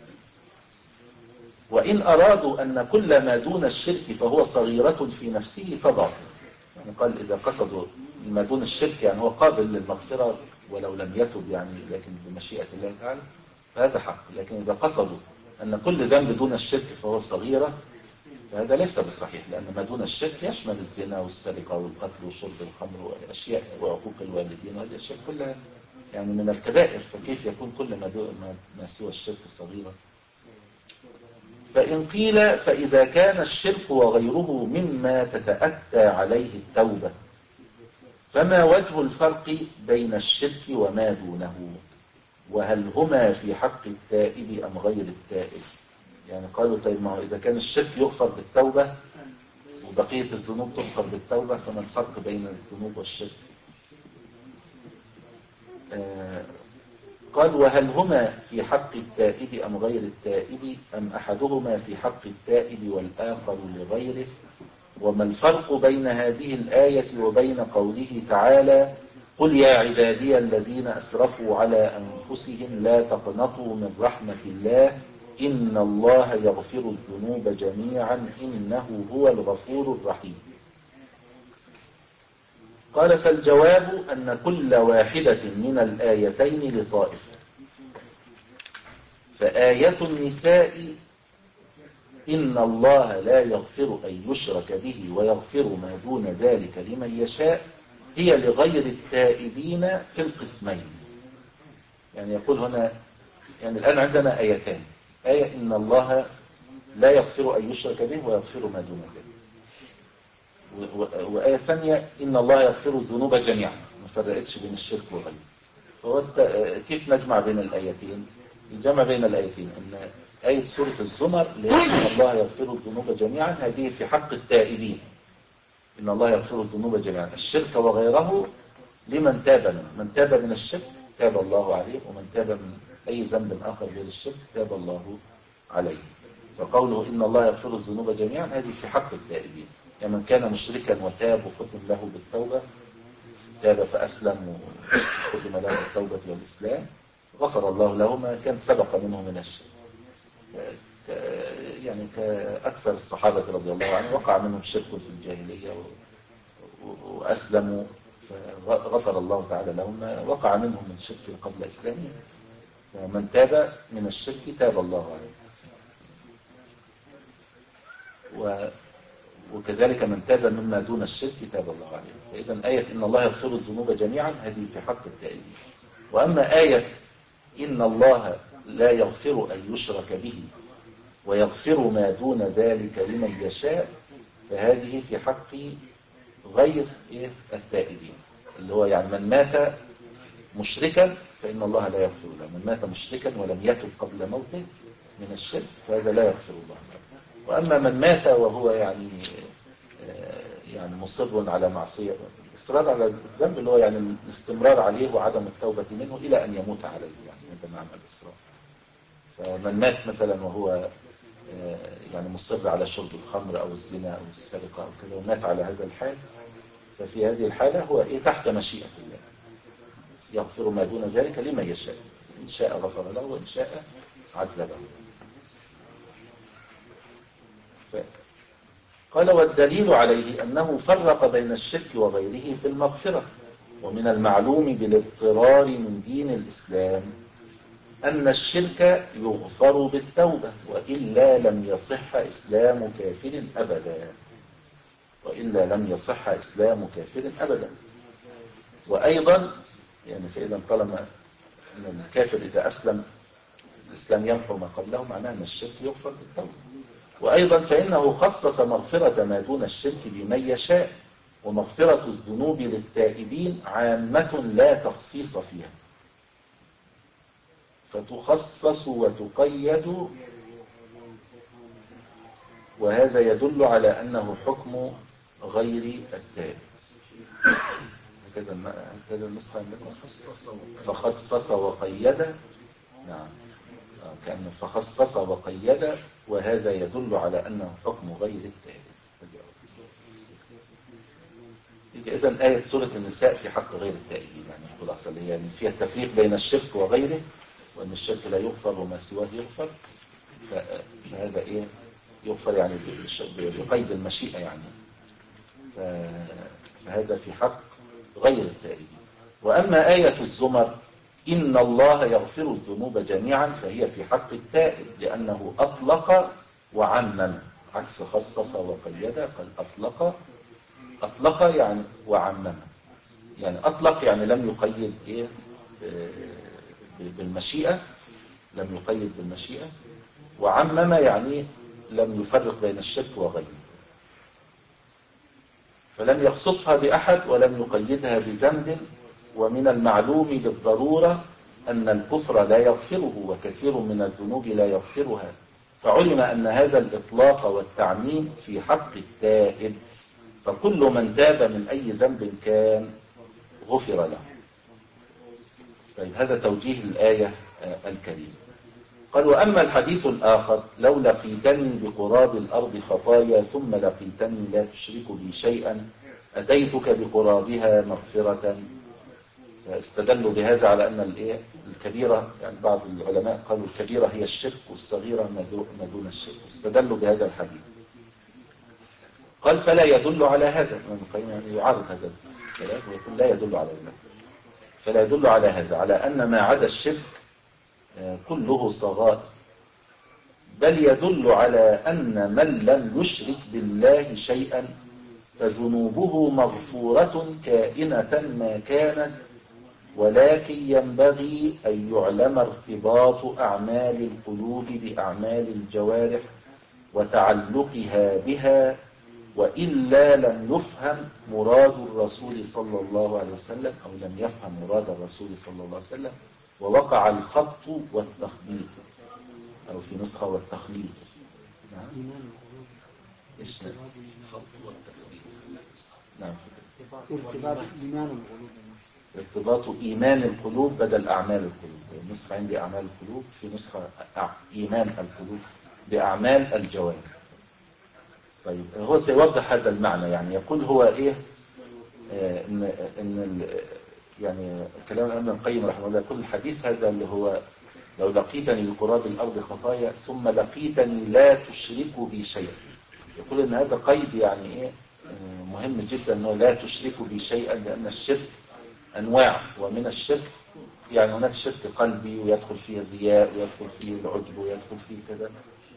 S2: وإن أرادوا أن كل ما دون الشرك فهو صغيرة في نفسه فباطل. يعني قال إذا قصدوا ما دون الشرك يعني هو قابل للمغفرة ولو لم يتب يعني لكن بمشيئة الله تعالى فهذا حق. لكن إذا قصدوا أن كل ذنب دون الشرك فهو صغيرة فهذا ليس بصحيح، لأن ما دون الشرك يشمل الزنا والسرقة والقتل وشرب الخمر والأشياء وعقوق الوالدين والأشياء كلها يعني من الكبائر، فكيف يكون كل ما, ما, ما سوى الشرك صغيرة؟ فإن قيل فإذا كان الشرك وغيره مما تتأتى عليه التوبة فما وجه الفرق بين الشرك وما دونه؟ وهل هما في حق التائب أم غير التائب؟ يعني قالوا طيب ما هو إذا كان الشرك يغفر بالتوبة وبقية الذنوب تغفر بالتوبة فما الفرق بين الذنوب والشرك؟ آه قال وهل هما في حق التائب أم غير التائب أم أحدهما في حق التائب والآخر لغيره؟ وما الفرق بين هذه الآية وبين قوله تعالى قل يا عبادي الذين أسرفوا على أنفسهم لا تقنطوا من رحمة الله إن الله يغفر الذنوب جميعا إنه هو الغفور الرحيم؟ قال فالجواب أن كل واحدة من الآيتين لطائفة. فآية النساء إن الله لا يغفر أن يشرك به ويغفر ما دون ذلك لمن يشاء هي لغير التائبين في القسمين. يعني يقول هنا يعني الآن عندنا آيتان، آية إن الله لا يغفر أن يشرك به ويغفر ما دون ذلك، وآية ثانية إن الله يغفر الذنوب جميعا ما فرقتش بين الشرك وغيره. فهو كيف نجمع بين الآيتين؟ الجمع بين الآيتين أن آية سورة الزمر لأن الله يغفر الذنوب جميعا هذه في حق التائبين، إن الله يغفر الذنوب جميعا. الشرك وغيره لمن تاب منه، من تاب من الشرك تاب الله عليه، ومن تاب من أي ذنب آخر غير الشرك تاب الله عليه. فقوله إن الله يغفر الذنوب جميعا هذه في حق التائبين، يعني من كان مشركا وتاب وختم له بالتوبة تاب فأسلم وختم له بالتوبة والإسلام غفر الله له ما كان سبق منه من الشرك. يعني كأكثر الصحابة رضي الله عنهم وقع منهم شرك في الجاهلية وأسلموا فغفر الله تعالى لهم ما وقع منهم من شرك قبل إسلامه. ومن تاب من الشرك تاب الله عليه، وكذلك من تاب مما دون الشرك تاب الله عليه. فإذا آية إن الله يغفر الذنوب جميعا هذه في حق التائبين. وأما آية إن الله لا يغفر أن يشرك به ويغفر ما دون ذلك لمن يشاء فهذه في حق غير إيه التائبين، اللي هو يعني من مات مشركا فإن الله لا يغفر له، من مات مشركا ولم يتب قبل موته من الشرك فهذا لا يغفر الله له. وأما من مات وهو يعني يعني مصر على معصية، إصرار على الذنب اللي هو يعني الاستمرار عليه وعدم التوبة منه إلى أن يموت عليه، يعني هذا معنى الإصرار. فمن مات مثلا وهو يعني مصر على شرب الخمر أو الزنا أو السرقة أو كذا ومات على هذا الحال، ففي هذه الحالة هو إيه تحت مشيئة الله، يغفر ما دون ذلك لمن يشاء، إن شاء غفر له وإن شاء عذبه. قال والدليل عليه أنه فرق بين الشرك وغيره في المغفرة. ومن المعلوم بالاضطرار من دين الإسلام أن الشرك يغفر بالتوبة وإلا لم يصح إسلام كافر أبدا، وإلا لم يصح إسلام كافر أبدا. وأيضا يعني فإذا طالما أن الكافر إذا أسلم الإسلام يمحو ما قبله، معناه أن الشرك يغفر بالتوبة. وأيضا فإنه خصص مغفرة ما دون الشرك بمن يشاء، ومغفرة الذنوب للتائبين عامة لا تخصيص فيها، فتخصص وتقيد، وهذا يدل على أنه حكم غير التائب. هكذا النسخة عندكم فخصص وقيد، نعم كأنه فخصص وقيد، وهذا يدل على أنه حكم غير التائب. إذن آية سورة النساء في حق غير التائبين يعني خلاصة يعني فيها التفريق بين الشرك وغيره، وأن الشرك لا يغفر وما سواه يغفر، فهذا إيه يغفر يعني بقيد المشيئة يعني، فهذا في حق غير التائبين. وأما آية الزمر إن الله يغفر الذنوب جميعا فهي في حق التائب، لأنه أطلق وعمم، عكس خصص وقيد، قال أطلق أطلق يعني وعمم، يعني أطلق يعني لم يقيد إيه بالمشيئة، لم يقيد بالمشيئة، وعمم يعني لم يفرق بين الشرك وغيره، فلم يخصصها بأحد ولم يقيدها بذنب. ومن المعلوم بالضرورة أن الكفر لا يغفره وكثير من الذنوب لا يغفرها، فعلم أن هذا الإطلاق والتعميم في حق التائب، فكل من تاب من أي ذنب كان غفر له. طيب هذا توجيه الآية الكريمة. قال وأما الحديث الآخر لو لقيتني بقراب الأرض خطايا ثم لقيتني لا تشرك بي شيئا أتيتك بقرابها مغفرة، فاستدلوا بهذا على أن الإيه الكبيرة، يعني بعض العلماء قالوا الكبيرة هي الشرك والصغيرة ما دون الشرك، استدلوا بهذا الحديث. قال فلا يدل على هذا، ابن القيم يعني يعارض هذا الكلام ويقول لا يدل على هذا، فلا يدل على هذا على أن ما عدا الشرك كله صغائر، بل يدل على أن من لم يشرك بالله شيئا فذنوبه مغفورة كائنة ما كانت، ولكن ينبغي أن يعلم ارتباط أعمال القلوب بأعمال الجوارح وتعلقها بها، وإلا لم يفهم مراد الرسول صلى الله عليه وسلم، أو لم يفهم مراد الرسول صلى الله عليه وسلم، ووقع الخط والتخبيط، أو في نسخة والتخليط. نعم إيش الخط والتخبيط؟ نعم
S3: ارتباط إيمان القلوب،
S2: ارتباط إيمان القلوب بدل أعمال القلوب. النسخة عندي أعمال القلوب، في نسخة إيمان القلوب بأعمال الجوارح. طيب هو سيوضح هذا المعنى، يعني يقول هو إيه آه إن, إن يعني كلام ابن القيم رحمه الله كل الحديث هذا اللي هو لو لقيتني بقراب الأرض خطايا ثم لقيتني لا تشرك بي شيئا، يقول إن هذا قيد يعني إيه آه مهم جدا، أنه لا تشرك بي شيئا، لأن الشرك أنواع، ومن الشرك يعني هناك شرك قلبي ويدخل فيه الرياء ويدخل فيه العجب ويدخل فيه كذا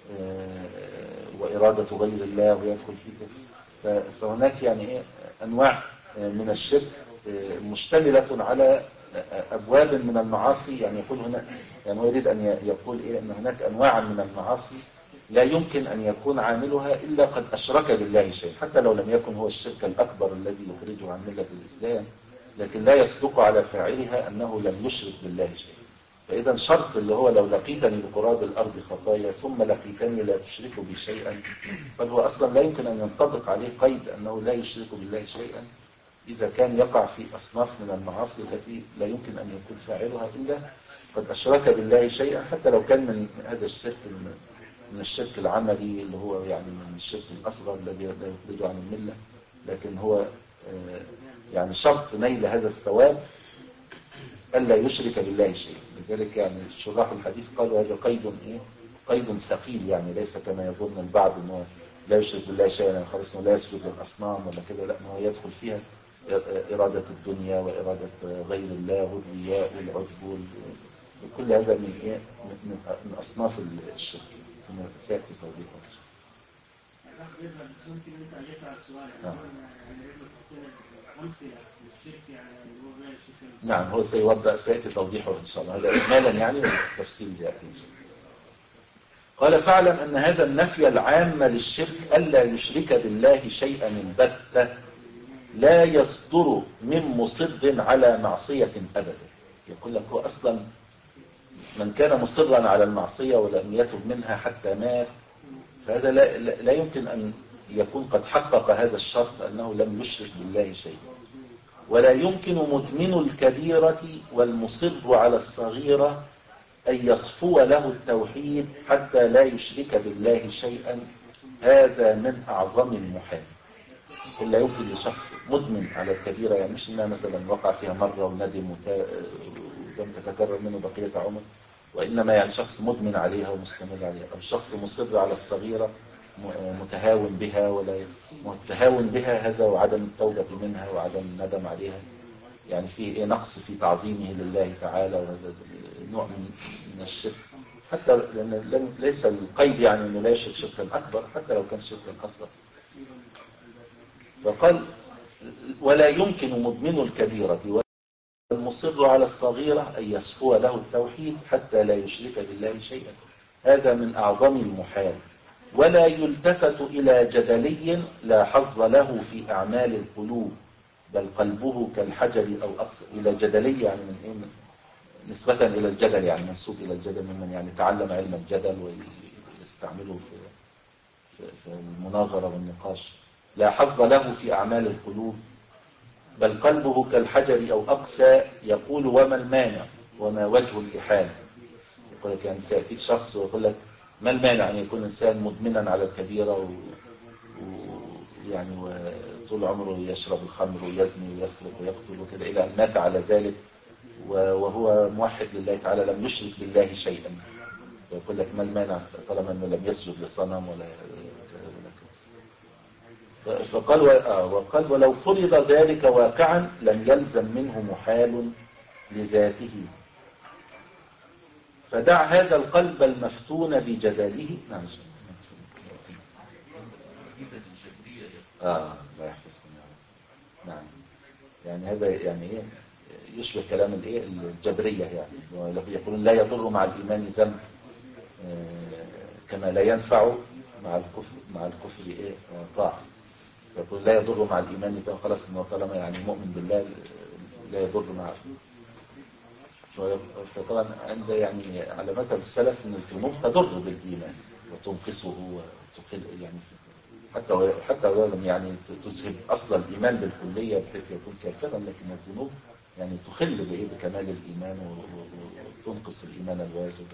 S2: وإرادة غير الله ويدخل فيه كذا، فهناك يعني إيه أنواع من الشرك مشتملة على أبواب من المعاصي، يعني يقول هنا يعني هو يريد أن يقول إيه أن هناك أنواع من المعاصي لا يمكن أن يكون عاملها إلا قد أشرك بالله شيء، حتى لو لم يكن هو الشرك الأكبر الذي يخرجه عن ملة الإسلام، لكن لا يصدق على فاعلها أنه لم يشرك بالله شيء. فإذا شرط اللي هو لو لقيتني بقراب الأرض خطايا ثم لقيتني لا تشرك بي شيئا، بل هو أصلا لا يمكن أن ينطبق عليه قيد أنه لا يشرك بالله شيئا إذا كان يقع في أصناف من المعاصي التي لا يمكن أن يكون فاعلها إلا قد أشرك بالله شيئا، حتى لو كان من هذا الشرك من الشرك العملي اللي هو يعني من الشرك الأصغر الذي لا يخرجه عن الملة، لكن هو يعني شرط نيل هذا الثواب ألا يشرك بالله شيء. لذلك يعني شراح الحديث قالوا هذا قيد إيه؟ قيد ثقيل، يعني ليس كما يظن البعض أنه لا يشرك بالله شيئا يعني خلاص لا يسجد للأصنام ولا كده، لا، أنه يدخل فيها إرادة الدنيا وإرادة غير الله والرياء والعجب وكل هذا من إيه؟ من أصناف الشرك كما سيأتي توضيحه.
S4: بس ممكن انت اجيت على السؤال يعني امثله للشرك يعني هو غير الشرك.
S2: نعم، هو سيوضح سيأتي توضيحه إن شاء الله، هذا إجمالا يعني والتفصيل يأتي إن شاء الله. قال فاعلم أن هذا النفي العام للشرك ألا يشرك بالله شيئا البتة لا يصدر من مصر على معصية أبدا. يقول لك هو أصلا من كان مصرا على المعصية ولم يتب منها حتى مات، فهذا لا, لا يمكن أن يكون قد حقق هذا الشرط أنه لم يشرك بالله شيئا. ولا يمكن مدمن الكبيرة والمصر على الصغيرة أن يصفو له التوحيد حتى لا يشرك بالله شيئا، هذا من أعظم المحال. لا يمكن لشخص مدمن على الكبيرة، يعني مش إنها مثلا وقع فيها مرة وندم ولم تتكرر منه بقية عمر، وإنما يعني شخص مدمن عليها ومستمر عليها، أو شخص مصر على الصغيرة متهاون بها ولا متهاون بها، هذا وعدم التوبة منها وعدم الندم عليها، يعني فيه إيه نقص في تعظيمه لله تعالى، وهذا نوع من الشرك. حتى لأن ليس القيد يعني أنه لا يشرك شركا أكبر، حتى لو كان شركا أصغر. فقال ولا يمكن مدمن الكبيرة والمصر على الصغيرة أن يصفو له التوحيد حتى لا يشرك بالله شيئا، هذا من أعظم المحال. ولا يلتفت إلى جدلي لا حظ له في أعمال القلوب بل قلبه كالحجر أو أقصى. إلى جدلي يعني من إيه؟ نسبة إلى الجدل، يعني منسوب إلى الجدل ممن يعني تعلم علم الجدل ويستعمله في في المناظرة والنقاش. لا حظ له في أعمال القلوب بل قلبه كالحجر أو أقسى، يقول وما المانع وما وجه الإحالة. يقول لك يعني سيأتيك شخص ويقول لك ما المانع أن يكون إنسان مدمنا على الكبيرة ويعني وطول عمره يشرب الخمر ويزني ويسرق ويقتل وكذا إلى أن مات على ذلك وهو موحد لله تعالى لم يشرك بالله شيئا، ويقول لك ما المانع طالما أنه لم يسجد لصنم ولا فقال وقال ولو فرض ذلك واقعا لم يلزم منه محال لذاته، فدع هذا القلب المفتون بجدله. نعم اه لا يحفظكم. نعم يعني هذا يعني ايه يشبه كلام الايه الجبريه، يعني يقولون لا يضر مع الايمان ذنب آه كما لا ينفع مع الكفر مع الكفر ايه طاعه. يقول لا يضر مع الإيمان يبقى خلاص إنه طالما يعني مؤمن بالله لا يضر معه. فطبعا عند يعني على مذهب السلف إن الذنوب تضر بالإيمان وتنقصه وتقل، يعني حتى حتى لم يعني تذهب أصل الإيمان بالكلية بحيث يكون كافرا، لكن الذنوب يعني تخل بإيه بكمال الإيمان وتنقص الإيمان الواجب.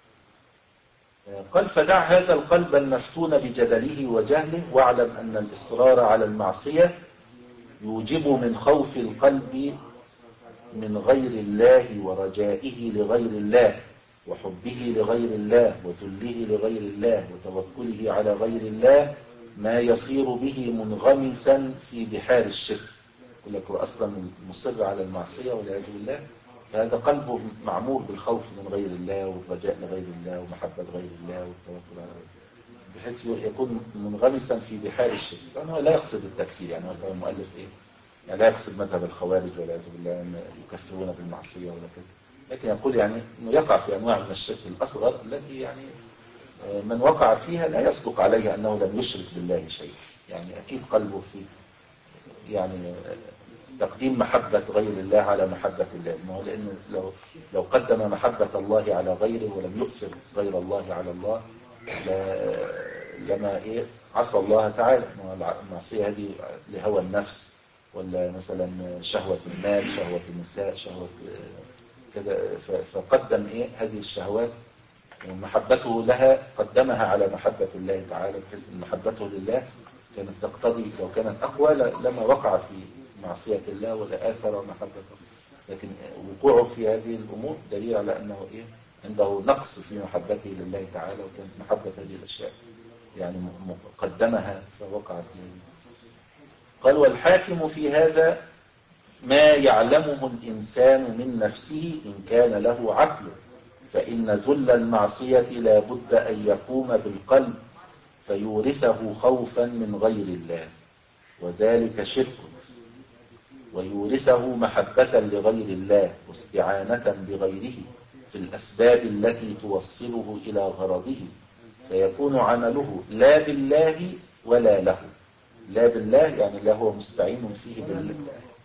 S2: قال فدع هذا القلب المفتون بجدله وجهله واعلم أن الإصرار على المعصية يوجب من خوف القلب من غير الله ورجائه لغير الله وحبه لغير الله وذله لغير الله وتوكله على غير الله ما يصير به منغمسا في بحار الشرك. يقول لك هو أصلا مصر على المعصية والعياذ بالله، فهذا قلبه معمور بالخوف من غير الله والرجاء لغير الله ومحبة غير الله والتوكل على غير الله، بحيث يكون منغمسا في بحار الشرك. لأنه لا يقصد التكفير، يعني هو المؤلف إيه؟ يعني لا يقصد مذهب الخوارج والعياذ بالله أن يكفرون بالمعصية ولا كذا، لكن يقول يعني أنه يقع في أنواع من الشرك الأصغر التي يعني من وقع فيها لا يصدق عليه أنه لم يشرك بالله شيء، يعني أكيد قلبه فيه يعني تقديم محبة غير الله على محبة الله. ما هو لأن لو لو قدم محبة الله على غيره ولم يؤثر غير الله على الله لما إيه عصى الله تعالى. المعصية هذه لهوى النفس، ولا مثلا شهوة المال، شهوة النساء، شهوة كذا، فقدم إيه هذه الشهوات ومحبته لها قدمها على محبة الله تعالى، بحيث أن محبته لله كانت تقتضي لو كانت أقوى لما وقع في معصية الله ولا آثر محبته. لكن وقوعه في هذه الأمور دليل على أنه إيه عنده نقص في محبته لله تعالى، وكانت محبة هذه الأشياء يعني قدمها فوقع فيها. قال والحاكم في هذا ما يعلمه الإنسان من نفسه إن كان له عقل، فإن ذل المعصية لا بد أن يقوم بالقلب فيورثه خوفا من غير الله، وذلك شرك، ويورثه محبة لغير الله واستعانة بغيره في الأسباب التي توصله إلى غرضه، فيكون عمله لا بالله ولا له. لا بالله يعني لا هو مستعين فيه بالله،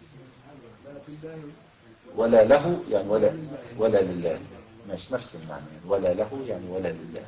S2: ولا له يعني ولا ولا لله، مش نفس المعنى يعني ولا له يعني ولا لله،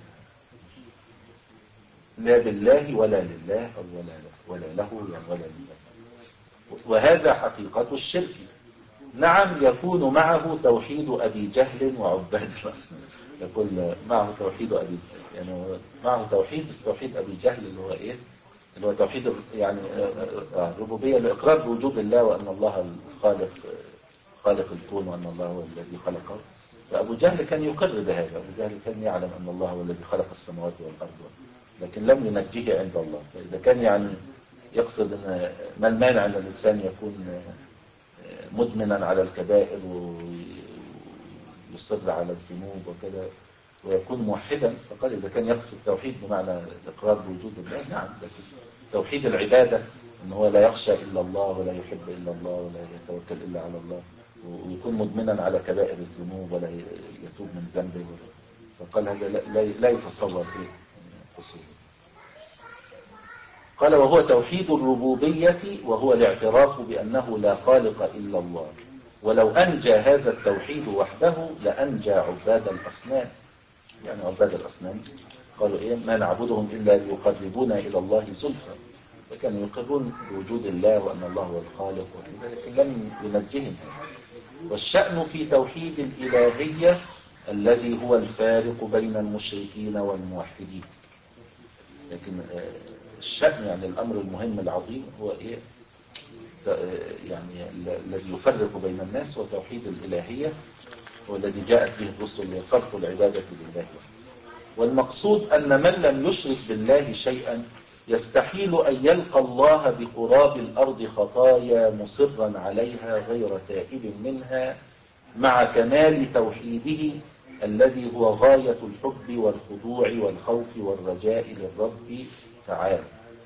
S2: لا بالله ولا لله أو ولا له ولا له يعني ولا لله. وهذا حقيقة الشرك. نعم يكون معه توحيد أبي جهل وعباد الأصنام، يقول معه توحيد أبي يعني معه توحيد بس توحيد أبي جهل اللي هو إيه اللي هو توحيد يعني الربوبية، الإقرار بوجود الله وأن الله الخالق خالق الكون وأن الله هو الذي خلقه. فأبو جهل كان يقر بهذا، أبو جهل كان يعلم أن الله هو الذي خلق السماوات والأرض، لكن لم ينجيه عند الله. فإذا كان يعني يقصد أن ما المانع أن الإنسان يكون مدمنا على الكبائر ويصر على الذنوب وكذا ويكون موحدا، فقال إذا كان يقصد توحيد بمعنى الإقرار بوجود الله نعم، لكن توحيد العبادة أنه هو لا يخشى إلا الله ولا يحب إلا الله ولا يتوكل إلا على الله ويكون مدمنا على كبائر الذنوب ولا يتوب من ذنبه، فقال هذا لا, لا يتصور إيه قصوره. قال وهو توحيد الربوبية وهو الاعتراف بأنه لا خالق إلا الله، ولو أنجى هذا التوحيد وحده لأنجى عباد الأصنام. يعني عباد الأصنام قالوا إيه ما نعبدهم إلا ليقربونا إلى الله زلفى، فكانوا يقرون بوجود الله وأن الله هو الخالق وكذا، لكن لم ينجهم. والشأن في توحيد الإلهية الذي هو الفارق بين المشركين والموحدين. لكن الشأن يعني الأمر المهم العظيم هو إيه يعني الذي يفرق بين الناس، وتوحيد الإلهية هو الذي جاءت به الرسل لصرف العبادة لله. والمقصود أن من لم يشرك بالله شيئا يستحيل أن يلقى الله بقراب الأرض خطايا مصرا عليها غير تائب منها، مع كمال توحيده الذي هو غاية الحب والخضوع والخوف والرجاء للرب تعالى.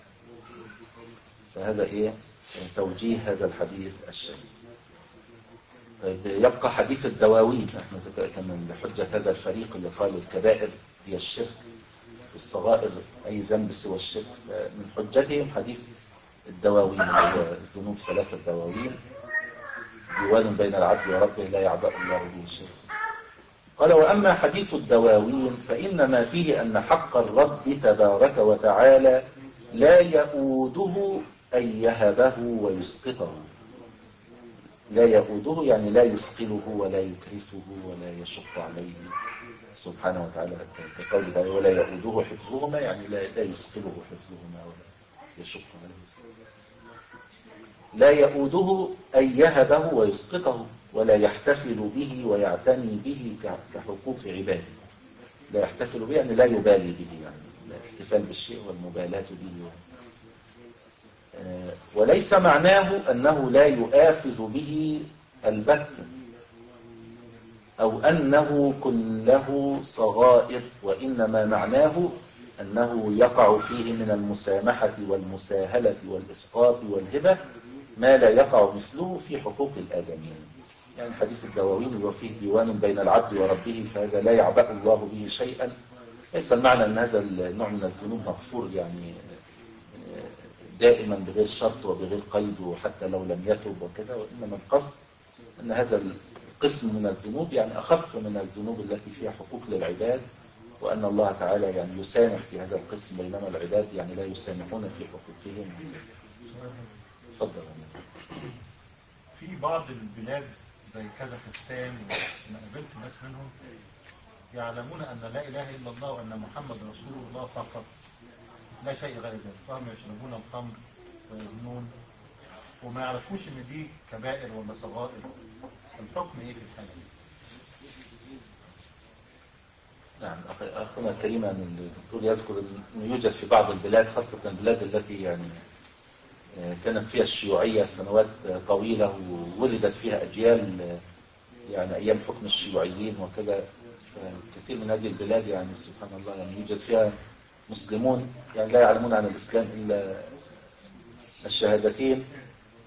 S2: فهذا إيه توجيه هذا الحديث الشريف. طيب يبقى حديث الدواوين. احنا كان لحجة هذا الفريق اللي قال الكبائر هي الشرك والصغائر أي ذنب سوى الشرك، من حجتهم حديث الدواوين هو الذنوب ثلاثة دواوين، ديوان بين العبد وربه لا يعبأ الله به شيء. قال وأما حديث الدواوين فإنما فيه أن حق الرب تبارك وتعالى لا يؤوده أن يهبه ويسقطه. لا يؤوده يعني لا يثقله ولا يكرفه ولا يشق عليه سبحانه وتعالى، كقوله تعالى ولا يؤوده حفظهما يعني لا لا يثقله حفظهما ولا يشق عليه. لا يؤوده أن يهبه ويسقطه ولا يحتفل به ويعتني به كحقوق عباده. لا يحتفل به يعني لا يبالي به، يعني الاحتفال بالشيء والمبالاة به. وليس معناه أنه لا يؤاخذ به البتة أو أنه كله صغائر، وإنما معناه أنه يقع فيه من المسامحة والمساهلة والإسقاط والهبة ما لا يقع مثله في حقوق الآدمين. يعني حديث الدواوين وفيه ديوان بين العبد وربه، فهذا لا يعبأ الله به شيئا ليس المعنى أن هذا النوع من الذنوب مغفور يعني دائما بغير شرط وبغير قيد وحتى لو لم يتوب وكذا، وإنما القصد أن هذا القسم من الذنوب يعني أخف من الذنوب التي فيها حقوق للعباد، وأن الله تعالى يعني يسامح في هذا القسم، بينما العباد يعني لا يسامحون في حقوقهم. تفضل.
S5: في بعض البلاد زي كازاخستان أنا قابلت ناس منهم يعلمون أن لا إله إلا الله وأن محمد رسول الله فقط، لا شيء غير ذلك، فهم يشربون الخمر ويزنون وما يعرفوش ان دي كبائر ولا صغائر. الحكم ايه في الحالة دي؟
S2: نعم اخونا الكريم الدكتور يذكر انه يوجد في بعض البلاد، خاصة البلاد التي يعني كانت فيها الشيوعية سنوات طويلة وولدت فيها اجيال يعني ايام حكم الشيوعيين وكذا، فكثير من هذه البلاد يعني سبحان الله يعني يوجد فيها مسلمون يعني لا يعلمون عن الإسلام إلا الشهادتين،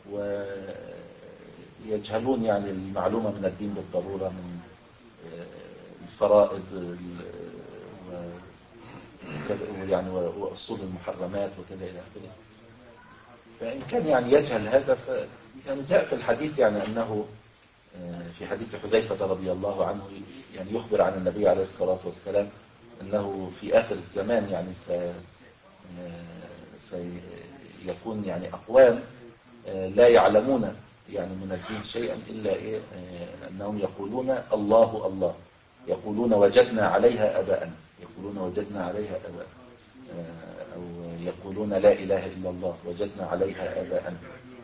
S2: ويجهلون يعني المعلومة من الدين بالضرورة، من الفرائض يعني وأصول المحرمات وكذا إلى آخره. فإن كان يعني يجهل هذا ف يعني جاء في الحديث يعني أنه في حديث حذيفة رضي الله عنه يعني يخبر عن النبي عليه الصلاة والسلام أنه في آخر الزمان يعني سيكون يعني أقوام لا يعلمون يعني من الدين شيئا إلا إيه أنهم يقولون الله الله، يقولون وجدنا عليها أباءنا، يقولون وجدنا عليها أباءنا، أو يقولون لا إله إلا الله وجدنا عليها آباءنا.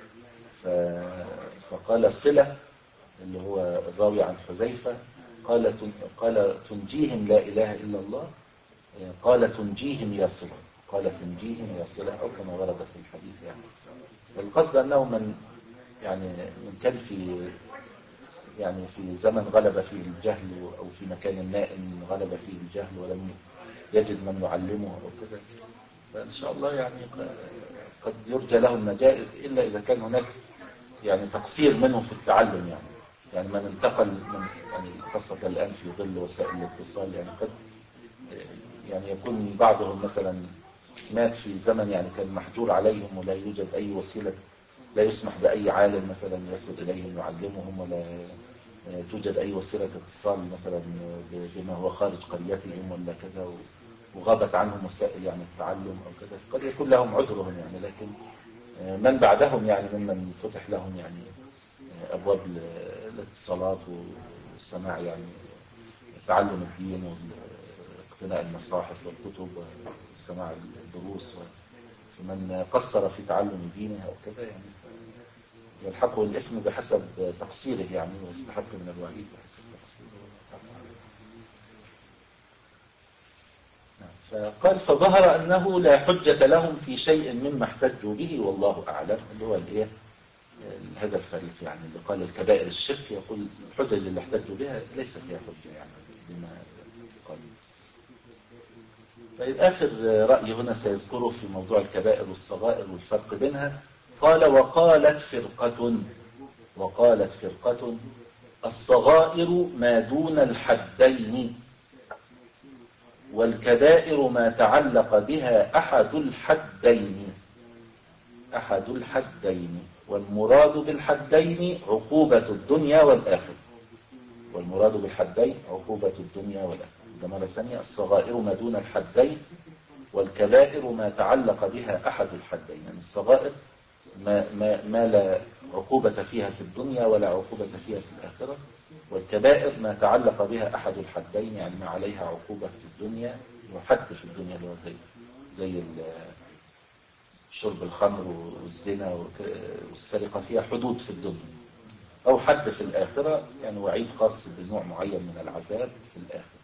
S2: فقال صلة اللي هو الراوي عن حذيفة قال قال تنجيهم لا إله إلا الله، قال تنجيهم يا صلة، قال تنجيهم يا صلة، أو كما ورد في الحديث يعني. القصد أنه من يعني من كان في يعني في زمن غلب فيه الجهل أو في مكان نائم غلب فيه الجهل ولم يجد من يعلمه أو كذا، فإن شاء الله يعني قد يرجى له النجاة، إلا إذا كان هناك يعني تقصير منه في التعلم يعني يعني من انتقل من يعني خاصة الآن في ظل وسائل الاتصال يعني قد يعني يكون بعضهم مثلا مات في زمن يعني كان محجور عليهم ولا يوجد أي وسيلة، لا يسمح بأي عالم مثلا يصل إليهم يعلمهم، ولا توجد أي وسيلة اتصال مثلا بما هو خارج قريتهم ولا كذا، وغابت عنهم وسائل يعني التعلم أو كذا، قد يكون لهم عذرهم يعني. لكن من بعدهم يعني ممن فتح لهم يعني أبواب الاتصالات والسماع يعني تعلم الدين واقتناء المصاحف والكتب وسماع الدروس، ومن قصر في تعلم دينه أو كذا يعني يلحقه الإثم بحسب تقصيره يعني، ويستحق من الوعيد بحسب تقصيره. فقال فظهر أنه لا حجة لهم في شيء مما احتجوا به والله أعلم، اللي هو الإيه هذا الفريق يعني اللي قال الكبائر الشرك، يقول الحجج اللي احتجوا بها ليس فيها حجة يعني بما قال. طيب آخر رأي هنا سيذكره في موضوع الكبائر والصغائر والفرق بينها. قال وقالت فرقة وقالت فرقة الصغائر ما دون الحدين، والكبائر ما تعلق بها أحد الحدين أحد الحدين والمراد بالحدين عقوبة الدنيا والآخرة. والمراد بالحدين عقوبة الدنيا والآخرة. مرة ثانية الصغائر ما دون الحدين، والكبائر ما تعلق بها أحد الحدين. يعني الصغائر ما, ما, ما لا عقوبة فيها في الدنيا ولا عقوبة فيها في الآخرة، والكبائر ما تعلق بها أحد الحدين يعني ما عليها عقوبة في الدنيا وحد في الدنيا اللي هو زي زي شرب الخمر والزنا والسرقة فيها حدود في الدنيا، أو حد في الآخرة يعني وعيد خاص بنوع معين من العذاب في الآخرة.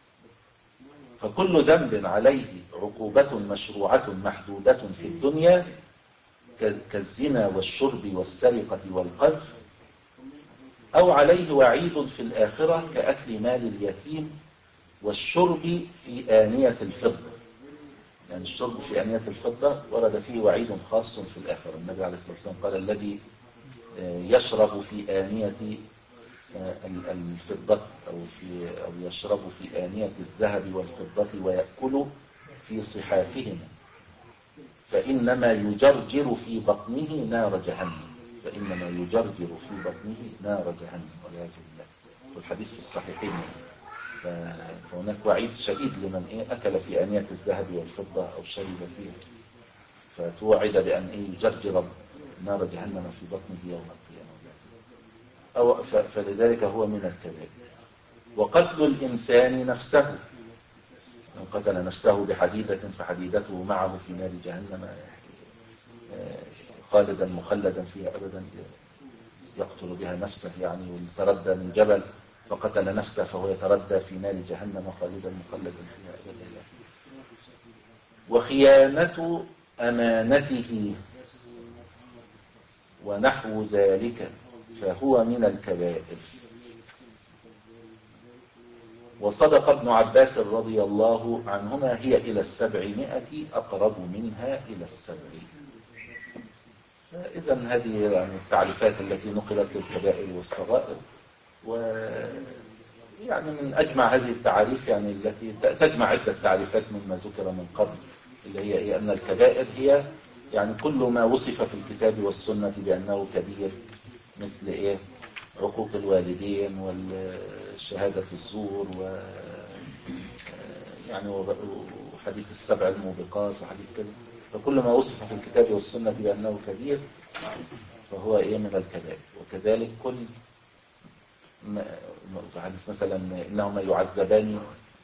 S2: فكل ذنب عليه عقوبة مشروعة محدودة في الدنيا كالزنا والشرب والسرقة والقذف، أو عليه وعيد في الآخرة كأكل مال اليتيم والشرب في آنية الفضة. يعني الشرب في آنية الفضة ورد فيه وعيد خاص في الآخرة. النبي عليه الصلاة والسلام قال الذي يشرب في آنية الفضة أو, في أو يشربوا في آنية الذهب والفضة ويأكلوا في صحافهما فإنما يجرجر في بطنه نار جهنم فإنما يجرجر في بطنه نار جهنم والعياذ بالله. والحديث في الصحيحين. فهناك وعيد شديد لمن إيه أكل في آنية الذهب والفضة أو شرب فيها فتوعد بأن إيه يجرجر نار جهنم في بطنه يوم القيامة. أو فلذلك هو من الكبائر. وقتل الإنسان نفسه من قتل نفسه بحديدة فحديدته معه في نار جهنم خالدا مخلدا فيها أبدا يقتل بها نفسه يعني. وتردى من جبل فقتل نفسه فهو يتردى في نار جهنم خالدا مخلدا فيها أبدا. وخيانة أمانته ونحو ذلك فهو من الكبائر. وصدق ابن عباس رضي الله عنهما هي إلى السبعمائة أقرب منها إلى السبعين. إذن هذه يعني التعريفات التي نقلت للكبائر والصغائر. ويعني من أجمع هذه التعريف يعني التي تجمع عدة تعريفات مما ذكر من قبل اللي هي إيه أن الكبائر هي يعني كل ما وصف في الكتاب والسنة بأنه كبير مثل إيه عقوق الوالدين والشهادة الزور و يعني وحديث السبع الموبقات وحديث كذا. فكل ما وصف في الكتاب والسنة بأنه كبير فهو إيه من الكبائر. وكذلك كل حديث مثلا إنهما يعذبان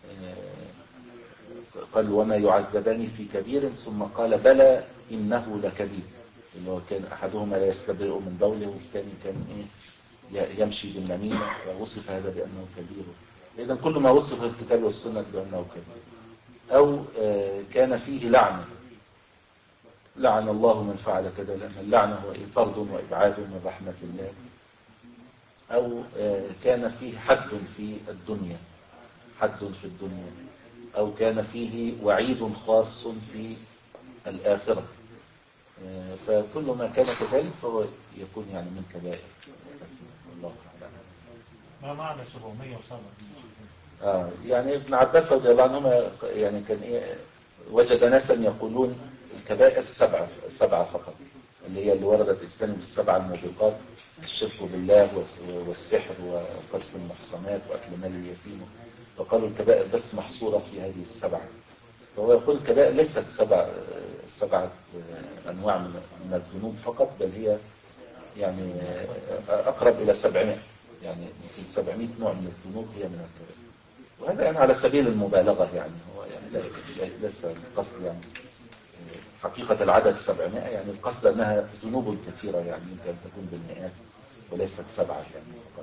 S2: قال وما يعذبان في كبير ثم قال بلى إنه لكبير اللي هو كان أحدهما لا يستبرئ من بوله والثاني كان إيه يمشي بالنميمة فوصف هذا بأنه كبير. إذا كل ما وصف في الكتاب والسنة بأنه كبير. أو كان فيه لعنة لعن الله من فعل كذا لأن اللعنة هو طرد وإبعاد من رحمة الله. أو كان فيه حد في الدنيا حد في الدنيا أو كان فيه وعيد خاص في الآخرة. فكل ما كان كذلك فهو يكون يعني من كبائر. الله تعالى.
S5: ما معنى سبعمائة وسبعة؟
S2: آه يعني ابن عباس رضي الله عنهما يعني كان إيه وجد ناسا يقولون الكبائر سبعة سبعة فقط اللي هي اللي وردت اجتنبوا السبع الموبقات الشرك بالله والسحر وقتل المحصنات وأكل مال اليتيم. فقالوا الكبائر بس محصورة في هذه السبعة. فهو يقول الكبائر ليست سبع سبعة أنواع من الذنوب فقط بل هي يعني أقرب إلى سبعمائة يعني يمكن سبعمائة نوع من الذنوب هي من الكبائر. وهذا يعني على سبيل المبالغة يعني هو يعني ليس القصد يعني حقيقة العدد سبعمائة يعني القصد أنها ذنوب كثيرة يعني يمكن أن تكون بالمئات وليست سبعة يعني فقط.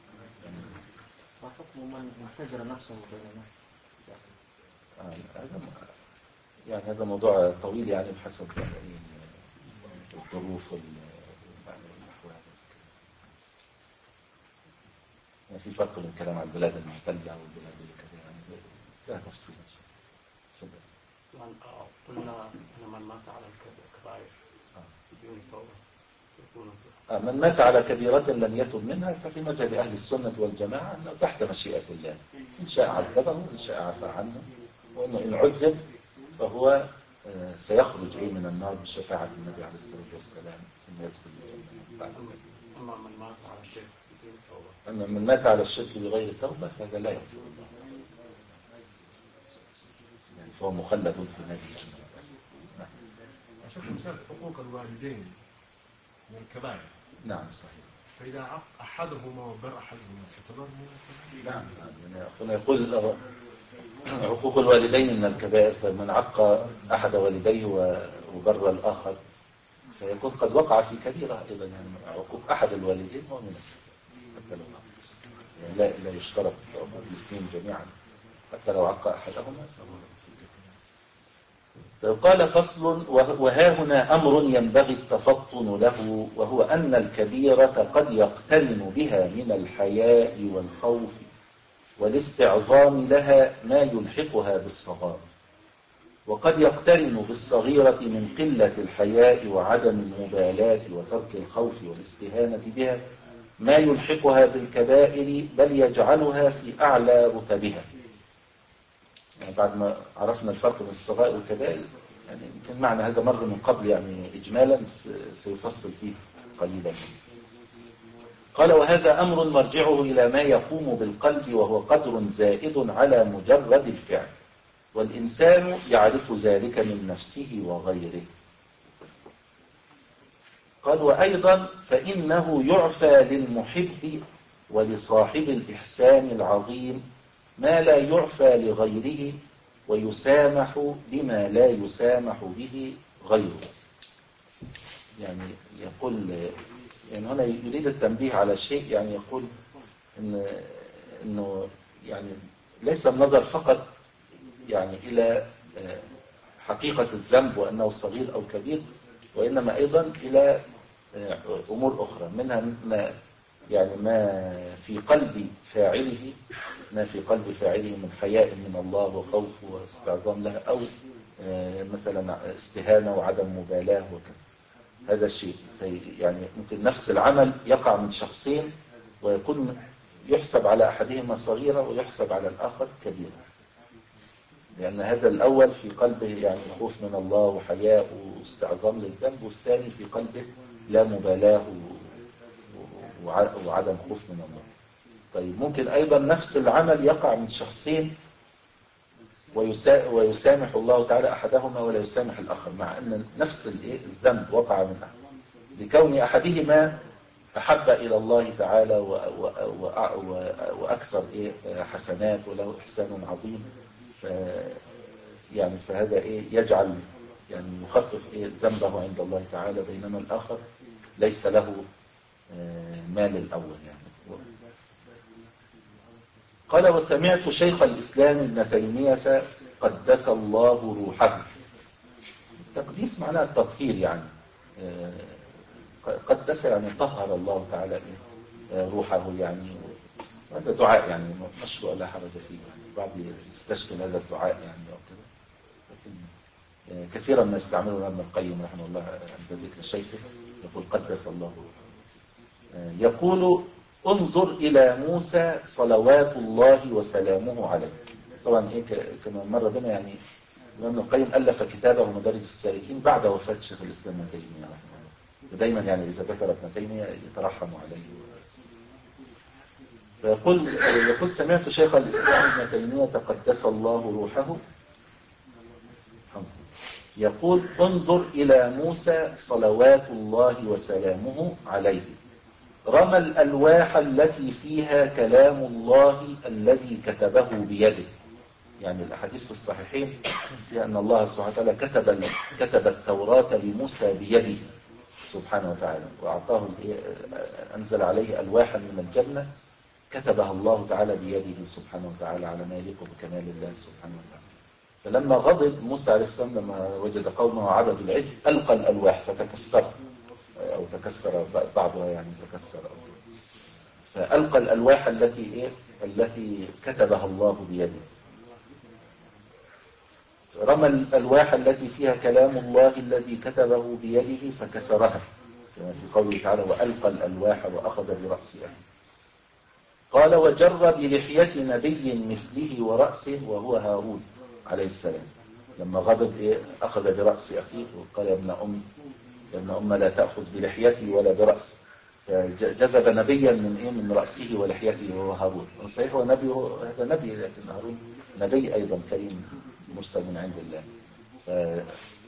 S3: ما حكم من فجر نفسه بين الناس؟
S2: هذا يعني هذا موضوع طويل يعني بحسب يعني الظروف والأحوال. يعني في فرق بين الكلام عن البلاد المحتلة والبلاد اللي كذا يعني فيها تفصيل.
S3: قلنا أن من مات على الكبائر بدون توبة يكون
S2: آه من مات على كبيرة لم يتب منها ففي مذهب أهل السنة والجماعة أنه تحت مشيئة الله إن شاء عذبه وإن شاء عفى عنه وإنه إن عذب فهو آه سيخرج إيه من النار بشفاعة النبي عليه الصلاة والسلام ثم يدخل الجنة بعد ذلك.
S3: أما من مات على الشرك بدون توبة
S2: أما من مات على الشرك بغير توبة فهذا لا يغفر الله يعني فهو مخلد في نار الجنة.
S5: عشان مثال حقوق الوالدين من الكبائر.
S2: نعم صحيح.
S5: فإذا عق أحدهما وبر أحدهما ستبر من الكبائر.
S2: نعم يعني يقول عقوق الوالدين من الكبائر فمن عق أحد والديه وبر الآخر فيكون قد وقع في كبيرة أيضا يعني عقوق أحد الوالدين هو من حتى لو يعني لا, لا يشترط عقوق الاثنين جميعا حتى لو عق أحدهما قال فصل وها هنا أمر ينبغي التفطن له وهو أن الكبيرة قد يقترن بها من الحياء والخوف والاستعظام لها ما يلحقها بالصغار وقد يقترن بالصغيرة من قلة الحياء وعدم المبالاة وترك الخوف والاستهانة بها ما يلحقها بالكبائر بل يجعلها في أعلى رتبها. يعني بعد ما عرفنا الفرق بين الصغائر والكبائر، يعني يمكن معنى هذا مر من قبل يعني إجمالا، بس سيفصل فيه قليلا. قال وهذا أمر مرجعه إلى ما يقوم بالقلب وهو قدر زائد على مجرد الفعل، والإنسان يعرف ذلك من نفسه وغيره. قال وأيضا فإنه يعفى للمحب ولصاحب الإحسان العظيم ما لا يعفى لغيره، ويسامح بما لا يسامح به غيره. يعني يقول يعني هنا يريد التنبيه على شيء، يعني يقول إن إنه يعني ليس النظر فقط يعني إلى حقيقة الذنب وأنه صغير أو كبير، وإنما أيضا إلى أمور أخرى، منها ما يعني ما في قلب فاعله ما في قلب فاعله من حياء من الله وخوف واستعظام له، أو مثلا استهانة وعدم مبالاة وكذا. هذا الشيء يعني ممكن نفس العمل يقع من شخصين ويكون يحسب على أحدهما صغيرة ويحسب على الآخر كبيرة، لأن هذا الأول في قلبه يعني خوف من الله وحياء واستعظام للذنب، والثاني في قلبه لا مبالاة وعدم خوف من الله. طيب ممكن أيضا نفس العمل يقع من شخصين ويسامح الله تعالى أحدهما ولا يسامح الآخر، مع أن نفس الذنب وقع من أحد، لكون أحدهما أحب إلى الله تعالى وأكثر حسنات وله إحسان عظيم، يعني فهذا إيه يجعل يعني يخفف إيه ذنبه عند الله تعالى، بينما الآخر ليس له مال الأول يعني. قال وسمعت شيخ الإسلام ابن تيمية قدس الله روحه. التقديس معناه التطهير، يعني قدس يعني طهر الله تعالى روحه، يعني هذا دعاء يعني مشروع لا حرج فيه، يعني بعض يستشكل هذا الدعاء يعني أو كذا، لكن كثيرا ما يستعملون ابن القيم رحمه الله عند ذكر الشيخ يقول قدس الله روحه. يقول انظر إلى موسى صلوات الله وسلامه عليه. طبعا إيه كما مر بنا يعني ابن القيم ألف كتابه مدارج السالكين بعد وفاة شيخ الإسلام ابن تيمية رحمه الله، ودايما يعني إذا ذكر ابن تيمية يترحم عليه. فيقول يقول سمعت شيخ الإسلام ابن تيمية قدس الله روحه يقول انظر إلى موسى صلوات الله وسلامه عليه رمى الألواح التي فيها كلام الله الذي كتبه بيده. يعني الأحاديث في الصحيحين في أن الله سبحانه وتعالى كتب كتب التوراة لموسى بيده سبحانه وتعالى، وأعطاه أنزل عليه ألواحا من الجنة كتبها الله تعالى بيده سبحانه وتعالى على ما يليق بكمال الله سبحانه وتعالى. فلما غضب موسى عليه السلام لما وجد قومه عبدوا العجل ألقى الألواح فتكسر أو تكسر بعضها، يعني تكسر أو فألقى الألواح التي إيه التي كتبها الله بيده. رمى الألواح التي فيها كلام الله الذي كتبه بيده فكسرها، كما في قوله تعالى وألقى الألواح وأخذ برأس أخيه. قال وجر بلحية نبي مثله ورأسه وهو هارون عليه السلام، لما غضب إيه أخذ برأس أخيه وقال يا ابن أم يا ابن أم لا تأخذ بلحيتي ولا برأسي، فجذب نبيا من إيه من رأسه ولحيته وهو هارون. صحيح هو نبي، هذا نبي، لكن هارون نبي أيضا كريم مرسل من عند الله. ف...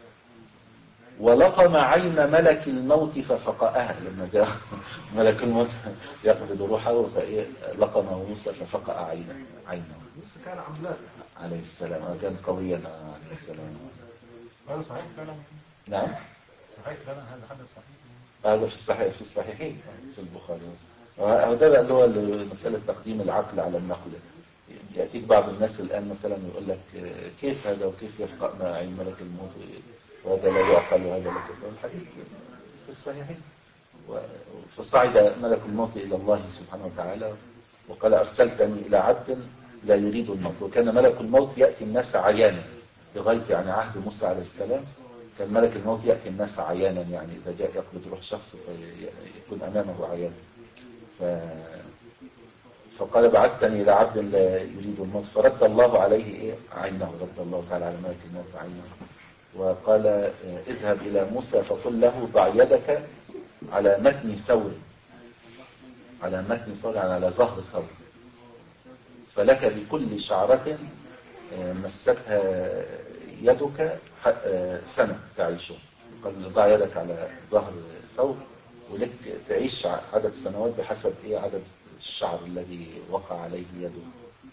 S2: ولقم عين ملك الموت ففقأها، لما جاء ملك الموت يقبض روحه فإيه لقمه موسى ففقأ عينه عينه
S6: بس كان عملاق
S2: عليه السلام، كان قويا عليه السلام.
S5: هذا صحيح فعلا؟
S2: نعم
S5: صحيح فعلا، هذا حدث صحيح.
S2: هذا في الصحيح في الصحيحين في البخاري. وهذا بقى اللي هو مسألة تقديم العقل على النقل. يأتيك بعض الناس الآن مثلا يقول لك كيف هذا وكيف يفقأنا عين ملك الموت وهذا لا يعقل وهذا لا يعقل. الحديث في الصحيحين. فصعد ملك الموت إلى الله سبحانه وتعالى وقال أرسلتني إلى عبد لا يريد الموت. وكان ملك الموت يأتي الناس عيانا لغاية يعني عهد موسى عليه السلام، كان ملك الموت يأتي الناس عيانا، يعني إذا جاء يقبض روح شخص فيكون أمامه عيانا. ف... فقال بعثتني إلى عبد لا يريد الموت، فرد الله عليه إيه؟ عينه، رد الله تعالى على ملك الموت عينه، وقال اذهب إلى موسى فقل له ضع يدك على متن ثور، على متن ثور يعني على ظهر ثور، فلك بكل شعرة مستها يدك سنة تعيشه. قال ضع يدك على ظهر ثور ولك تعيش عدد سنوات بحسب ايه عدد الشعر الذي وقع عليه يده.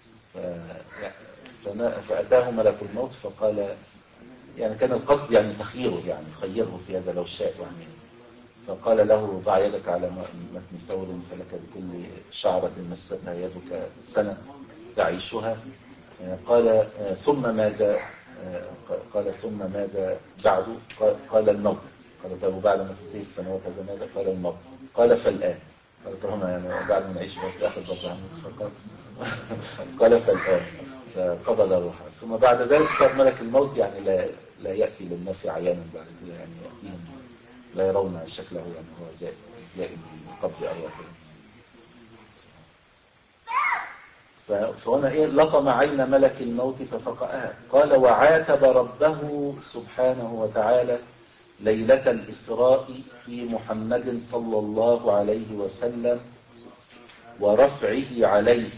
S2: فأتاه ملك الموت فقال، يعني كان القصد يعني تخييره، يعني خيره في هذا لو شاء يعني. فقال له ضع يدك على متن ثور فلك بكل شعرة مستها يدك سنة تعيشها. قال ثم ماذا؟ قال ثم ماذا بعد؟ قال الموت. قال طب بعد ما تنتهي السنوات هذا ماذا؟ قال الموت. قال فالآن. قال طالما يعني بعد ما نعيش بس آخر ضربة فقط. قال فالآن. فقبض روحه. ثم بعد ذلك صار ملك الموت يعني لا لا يأتي للناس عيانا بعد كده، يعني يأتيهم لا يرون شكله، يعني هو جاء جاء بقبض أرواحهم. فهنا إيه لطم عين ملك الموت ففقأها. قال وعاتب ربه سبحانه وتعالى ليلة الإسراء في محمد صلى الله عليه وسلم ورفعه عليه.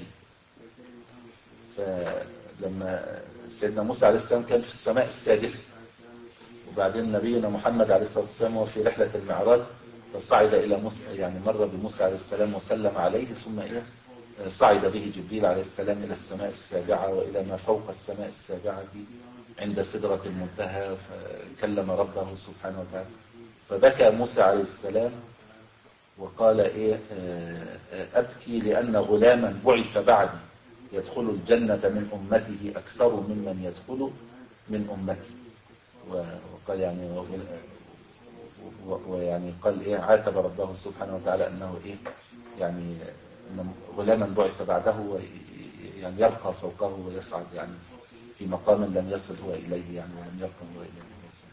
S2: فلما سيدنا موسى عليه السلام كان في السماء السادسة، وبعدين نبينا محمد عليه الصلاة والسلام وفي رحلة المعراج فصعد إلى موسى، يعني مر بموسى عليه السلام وسلم عليه، ثم إيه صعد به جبريل عليه السلام إلى السماء السابعة وإلى ما فوق السماء السابعة عند سدرة المنتهى، فكلم ربه سبحانه وتعالى. فبكى موسى عليه السلام وقال إيه أبكي لأن غلاما بعث بعدي يدخل الجنة من أمته أكثر ممن يدخل من أمتي. وقال يعني ويعني قال إيه عاتب ربه سبحانه وتعالى أنه إيه يعني غلاما بعث بعده يعني يرقى فوقه ويصعد يعني في مقام لم يصل هو إليه، يعني ولم يرقى هو إليه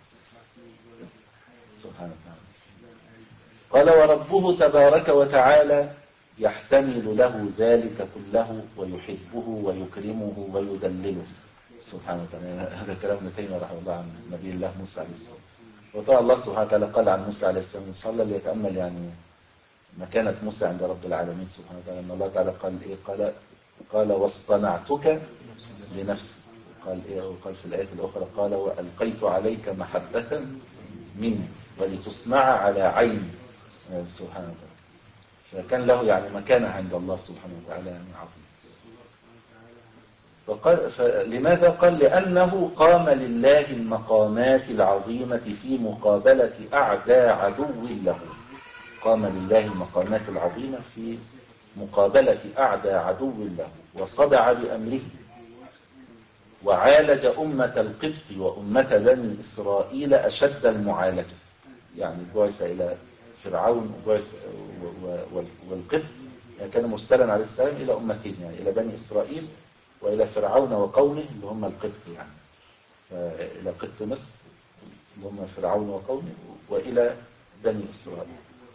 S2: سبحانه وتعالى. قال وربه تبارك وتعالى يحتمل له ذلك كله ويحبه ويكرمه ويدلله سبحانه وتعالى. هذا كلام ابن تيمية رحمه الله عن نبي الله موسى عليه السلام. وطبعا الله سبحانه وتعالى قال عن موسى عليه السلام صلى الله ليتأمل يعني مكانة موسى عند رب العالمين سبحانه وتعالى، أن الله تعالى قال إيه قال قال واصطنعتك لنفسي. قال إيه وقال في الآية الأخرى قال وألقيت عليك محبة مني ولتصنع على عيني سبحانه وتعالى. فكان له يعني مكانة عند الله سبحانه وتعالى يعني عظيم. فقال فلماذا قال لأنه قام لله المقامات العظيمة في مقابلة أعداء عدو له. قام لله المقامات العظيمة في مقابلة أعداء عدو له وصدع بأمره وعالج أمة القبط وأمة بني إسرائيل أشد المعالجة. يعني بعث إلى فرعون وبعث والقبط يعني كان مرسلا عليه السلام إلى أمتين، يعني إلى بني إسرائيل وإلى فرعون وقومه اللي هم القبط، يعني فإلى قبط مصر اللي هم فرعون وقومه وإلى بني إسرائيل.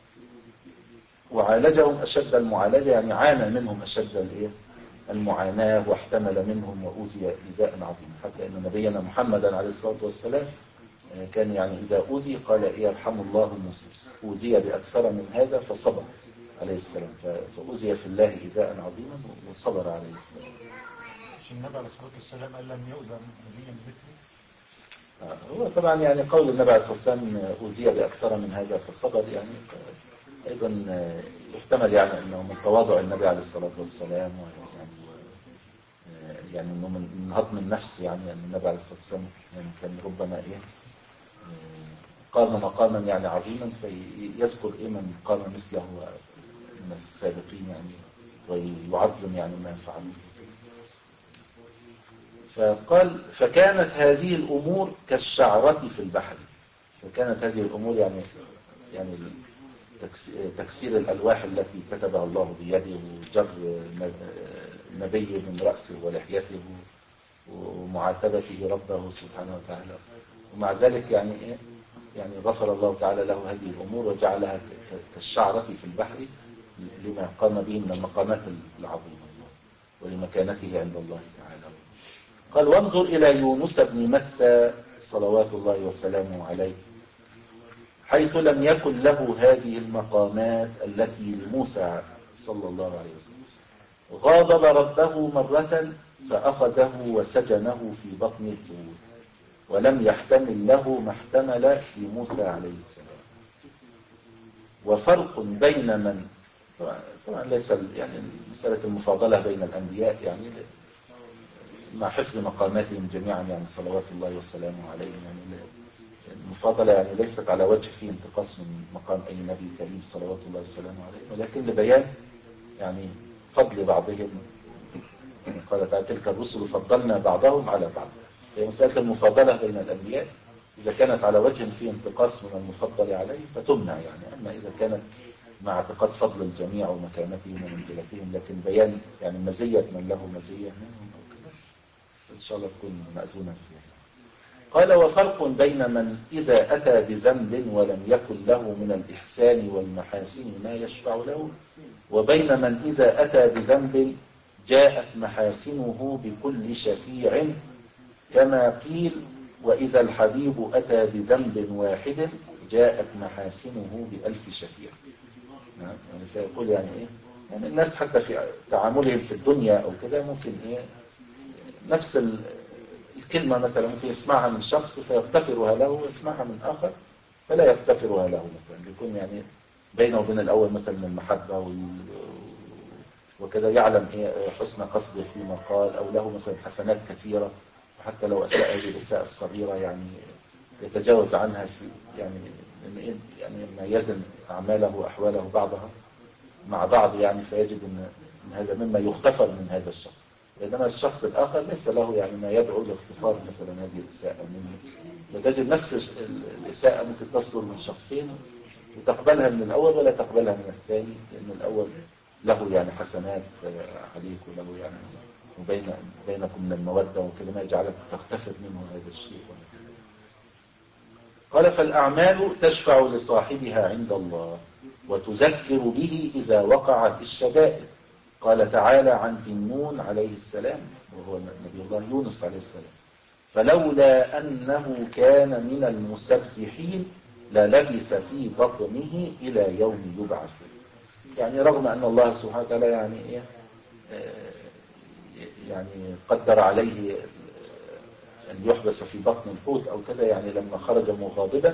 S2: وعالجهم أشد المعالجة يعني عانى منهم أشد الإيه المعاناة واحتمل منهم وأوذي إيذاء عظيما، حتى أن نبينا محمدا عليه الصلاة والسلام كان يعني إذا أوذي قال إيه يرحم الله موسى أوذي بأكثر من هذا فصبر عليه السلام. فأوذي في الله إيذاء عظيما وصبر عليه السلام.
S5: النبي عليه الصلاة والسلام قال لم يؤذى نبيا مثلي.
S2: هو طبعا يعني قول النبي عليه الصلاة والسلام أوذي بأكثر من هذا فصبر يعني أيضا يحتمل يعني أنه من تواضع النبي عليه الصلاة والسلام يعني يعني أنه من هضم النفس، يعني أن النبي عليه الصلاة والسلام يعني كان ربما إيه قام مقاما يعني عظيما فيذكر إيه من قام مثله من السابقين يعني ويعظم يعني ما فعلوه. فقال فكانت هذه الأمور كالشعرة في البحر. فكانت هذه الأمور يعني يعني تكسير الألواح التي كتبها الله بيده وجر نبي من رأسه ولحيته ومعاتبته ربه سبحانه وتعالى، ومع ذلك يعني إيه يعني غفر الله تعالى له هذه الأمور وجعلها كالشعرة في البحر لما قام به من المقامات العظيمة ولمكانته عند الله تعالى. قال وانظر إلى يونس بن متى صلوات الله وسلامه عليه، حيث لم يكن له هذه المقامات التي لموسى صلى الله عليه وسلم، غاضب ربه مرة فأخذه وسجنه في بطن الحوت، ولم يحتمل له ما احتمل لموسى عليه السلام. وفرق بين من طبعا ليس يعني مسألة المفاضلة بين الأنبياء يعني مع حفظ مقاماتهم جميعا يعني صلوات الله وسلامه عليهم، يعني المفاضلة يعني ليست على وجه فيه انتقاص من مقام أي نبي كريم صلوات الله وسلامه عليه، ولكن لبيان يعني فضل بعضهم. قال تعالى تلك الرسل فضلنا بعضهم على بعض. هي مسألة المفاضلة بين الأنبياء إذا كانت على وجه فيه انتقاص من المفضل عليه فتمنع يعني، أما إذا كانت مع اعتقاد فضل الجميع ومكانتهم ومنزلتهم، لكن بيان يعني مزية من له مزية منهم أو كده إن شاء الله تكون مأذونة فيها. قال وفرق بين من إذا أتى بذنب ولم يكن له من الإحسان والمحاسن ما يشفع له، وبين من إذا أتى بذنب جاءت محاسنه بكل شفيع، كما قيل وإذا الحبيب أتى بذنب واحد جاءت محاسنه بألف شفيع. يعني فيقول يعني إيه، يعني الناس حتى في تعاملهم في الدنيا أو كده ممكن إيه نفس الكلمة مثلا ممكن يسمعها من شخص فيغتفرها له ويسمعها من آخر فلا يغتفرها له، مثلا يكون يعني بينه وبين الأول مثلا المحبة وكذا، يعلم إيه حسن قصده فيما قال، أو له مثلا حسنات كثيرة، وحتى لو أساء هذه الإساءة الصغيرة يعني يتجاوز عنها في يعني يعني ما يزن أعماله وأحواله بعضها مع بعض يعني، فيجب أن هذا مما يغتفر من هذا الشخص. بينما الشخص الآخر ليس له يعني ما يدعو لاغتفار مثلا هذه الإساءة منه، وتجد نفس الإساءة ممكن تصدر من شخصين وتقبلها من الأول ولا تقبلها من الثاني، لأن الأول له يعني حسنات عليك وله يعني وبين بينكم من المودة وكذا ما يجعلك تغتفر منه هذا الشيء. قال فالأعمال تشفع لصاحبها عند الله وتذكر به إذا وقعت الشدائد. قال تعالى عن ذي النون عليه السلام وهو نبي الله يونس عليه السلام فلولا أنه كان من المسبحين للبث في بطنه إلى يوم يبعث. يعني رغم أن الله سبحانه وتعالى يعني إيه يعني قدر عليه أن يحبس في بطن الحوت أو كذا يعني لما خرج مغاضبا،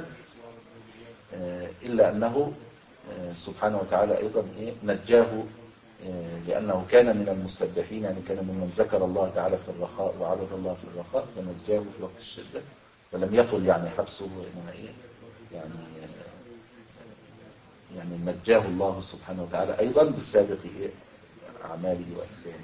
S2: إلا أنه سبحانه وتعالى أيضا إيه نجاه لأنه كان من المسبحين، يعني كان ممن ذكر الله تعالى في الرخاء وعبد الله في الرخاء فنجاه في وقت الشدة، فلم يطل يعني حبسه إنما إيه يعني يعني نجاه الله سبحانه وتعالى أيضا بسابق إيه أعماله وأحسانه.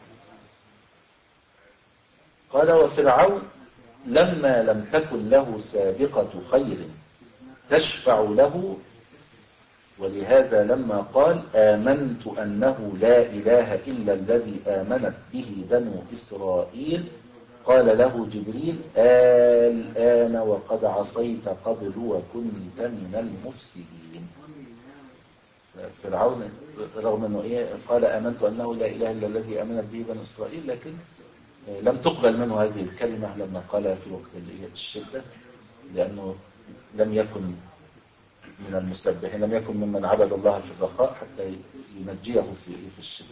S2: قال وفرعون لما لم تكن له سابقة خير تشفع له، ولهذا لما قال آمنت أنه لا إله إلا الذي آمنت به بنو إسرائيل قال له جبريل الآن وقد عصيت قبل وكنت من المفسدين. فرعون رغم أنه إيه قال آمنت أنه لا إله إلا الذي آمنت به بنو إسرائيل، لكن لم تقبل منه هذه الكلمة لما قالها في وقت الشدة، لأنه لم يكن من المسبحين، لم يكن ممن عبد الله في الرخاء حتى ينجيه في في الشدة.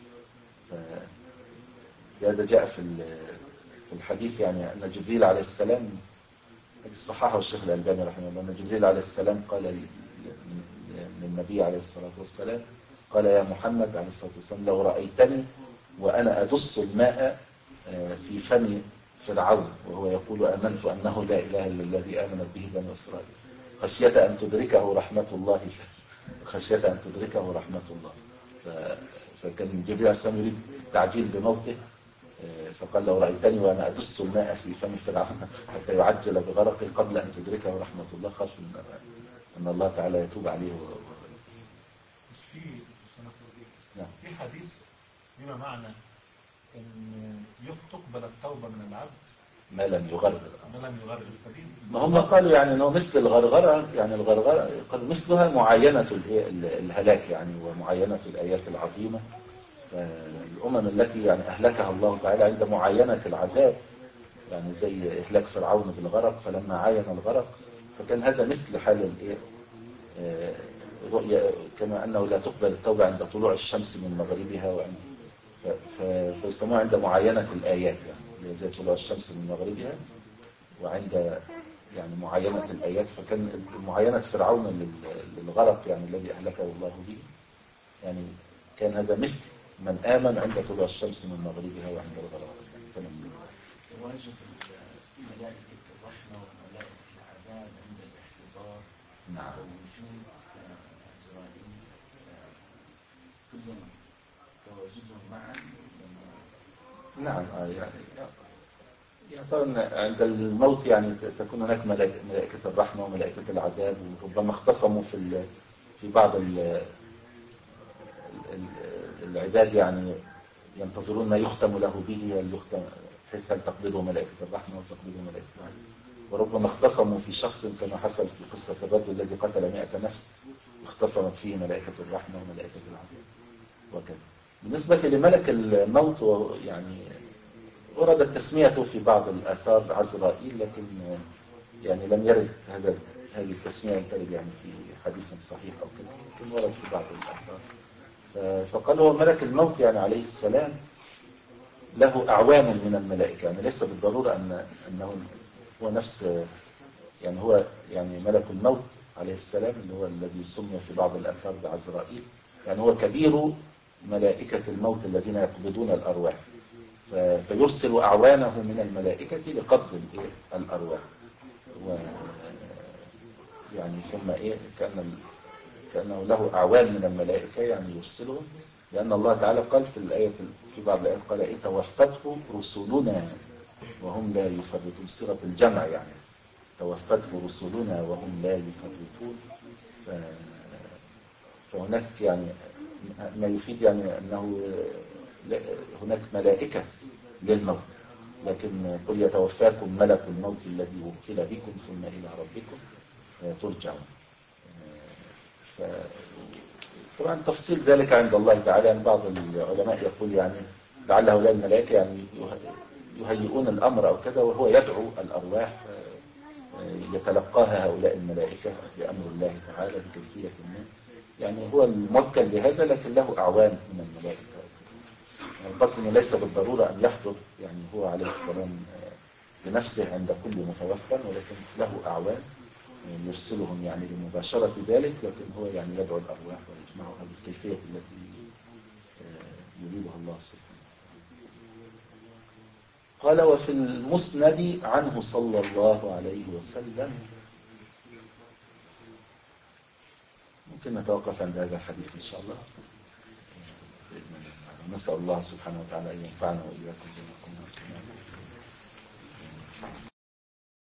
S2: هذا جاء في في الحديث يعني أن جبريل عليه السلام صححه الشيخ الألباني رحمه الله أن جبريل عليه السلام قال للنبي عليه الصلاة والسلام قال يا محمد عليه الصلاة والسلام لو رأيتني وأنا أدس الماء في فم فرعون وهو يقول آمنت أنه لا إله إلا الذي آمنت به بنو إسرائيل خشية أن تدركه رحمة الله خشية أن تدركه رحمة الله. فكان جبريل عليه السلام يريد التعجيل بموته، فقال لو رأيتني وأنا أدس الماء في فم فرعون حتى يعجل بغرقه قبل أن تدركه رحمة الله، خاف أن الله تعالى يتوب عليه.
S5: في في حديث بما معنى أن تقبل التوبة من العبد
S2: ما لم يغرغر.
S5: ما لم يغرغر فدي
S2: ما هم قالوا يعني انه مثل الغرغرة، يعني الغرغرة قالوا مثلها معاينة الايه الهلاك يعني، ومعاينة الآيات العظيمة. فالأمم التي يعني أهلكها الله تعالى عند معاينة العذاب، يعني زي إهلاك فرعون بالغرق، فلما عاين الغرق فكان هذا مثل حال الايه آه، رؤيا، كما أنه لا تقبل التوبة عند طلوع الشمس من مغربها، وعند فيسموها عند معاينة الآيات، يعني زي طلوع الشمس من مغربها، وعند يعني معاينة الآيات. فكان معاينة فرعون للغرق يعني الذي أهلكه الله به، يعني كان هذا مثل من آمن عند طلوع الشمس من مغربها وعند الغرق.
S1: تواجد ملائكة الرحمة وملائكة العذاب عند الاحتضار،
S2: نعم،
S1: ووجود عزرائيل، كلهم تواجدهم معا.
S2: نعم. آه يعني يعني عند الموت يعني تكون هناك ملائكة الرحمة وملائكة العذاب، وربما اختصموا في في بعض العباد يعني ينتظرون ما يختم له به، هل يختم بحيث هل تقبضه ملائكة الرحمة وتقبضه ملائكة العذاب. وربما اختصموا في شخص كما حصل في قصة الرجل الذي قتل مئة نفس، اختصمت فيه ملائكة الرحمة وملائكة العذاب وكذا. بالنسبة لملك الموت يعني وردت تسميته في بعض الآثار عزرائيل، لكن يعني لم يرد هذا هذه التسمية ترد يعني في حديث صحيح أو كذا، لكن ورد في بعض الآثار. فقال هو ملك الموت يعني عليه السلام له أعوان من الملائكة، يعني ليس بالضرورة أن أنه هو نفس، يعني هو يعني ملك الموت عليه السلام اللي هو الذي سمي في بعض الآثار بعزرائيل، يعني هو كبير ملائكة الموت الذين يقبضون الأرواح، فيرسل أعوانه من الملائكة لقبض الأرواح. و يعني ثم إيه كأن كأنه له أعوان من الملائكة يعني يرسلهم، لأن الله تعالى قال في الآية في بعض الآيات قال إيه توفته رسلنا وهم لا يفرطون، صيغة الجمع يعني توفته رسلنا وهم لا يفرطون. فهناك يعني ما يفيد يعني أنه هناك ملائكة للموت، لكن قل يتوفاكم ملك الموت الذي وكل بكم ثم إلى ربكم ترجعون. طبعا تفصيل ذلك عند الله تعالى، يعني بعض العلماء يقول يعني لعل هؤلاء الملائكة يعني يهيئون الأمر أو كذا، وهو يدعو الأرواح يتلقاها هؤلاء الملائكة بأمر الله تعالى بكيفية ما، يعني هو الموكل لهذا، لكن له أعوان من الملائكة. القصد يعني ليس بالضرورة أن يحضر يعني هو عليه السلام بنفسه عند كل متوفى، ولكن له أعوان يرسلهم يعني لمباشرة ذلك، لكن هو يعني يدعو الأرواح ويجمعها بالكيفية التي يريدها الله سبحانه. قال وفي المسند عنه صلى الله عليه وسلم. ممكن نتوقف عند هذا الحديث إن شاء الله بإذن الله. نسأل الله سبحانه وتعالى أن ينفعنا وإياكم بما قلنا.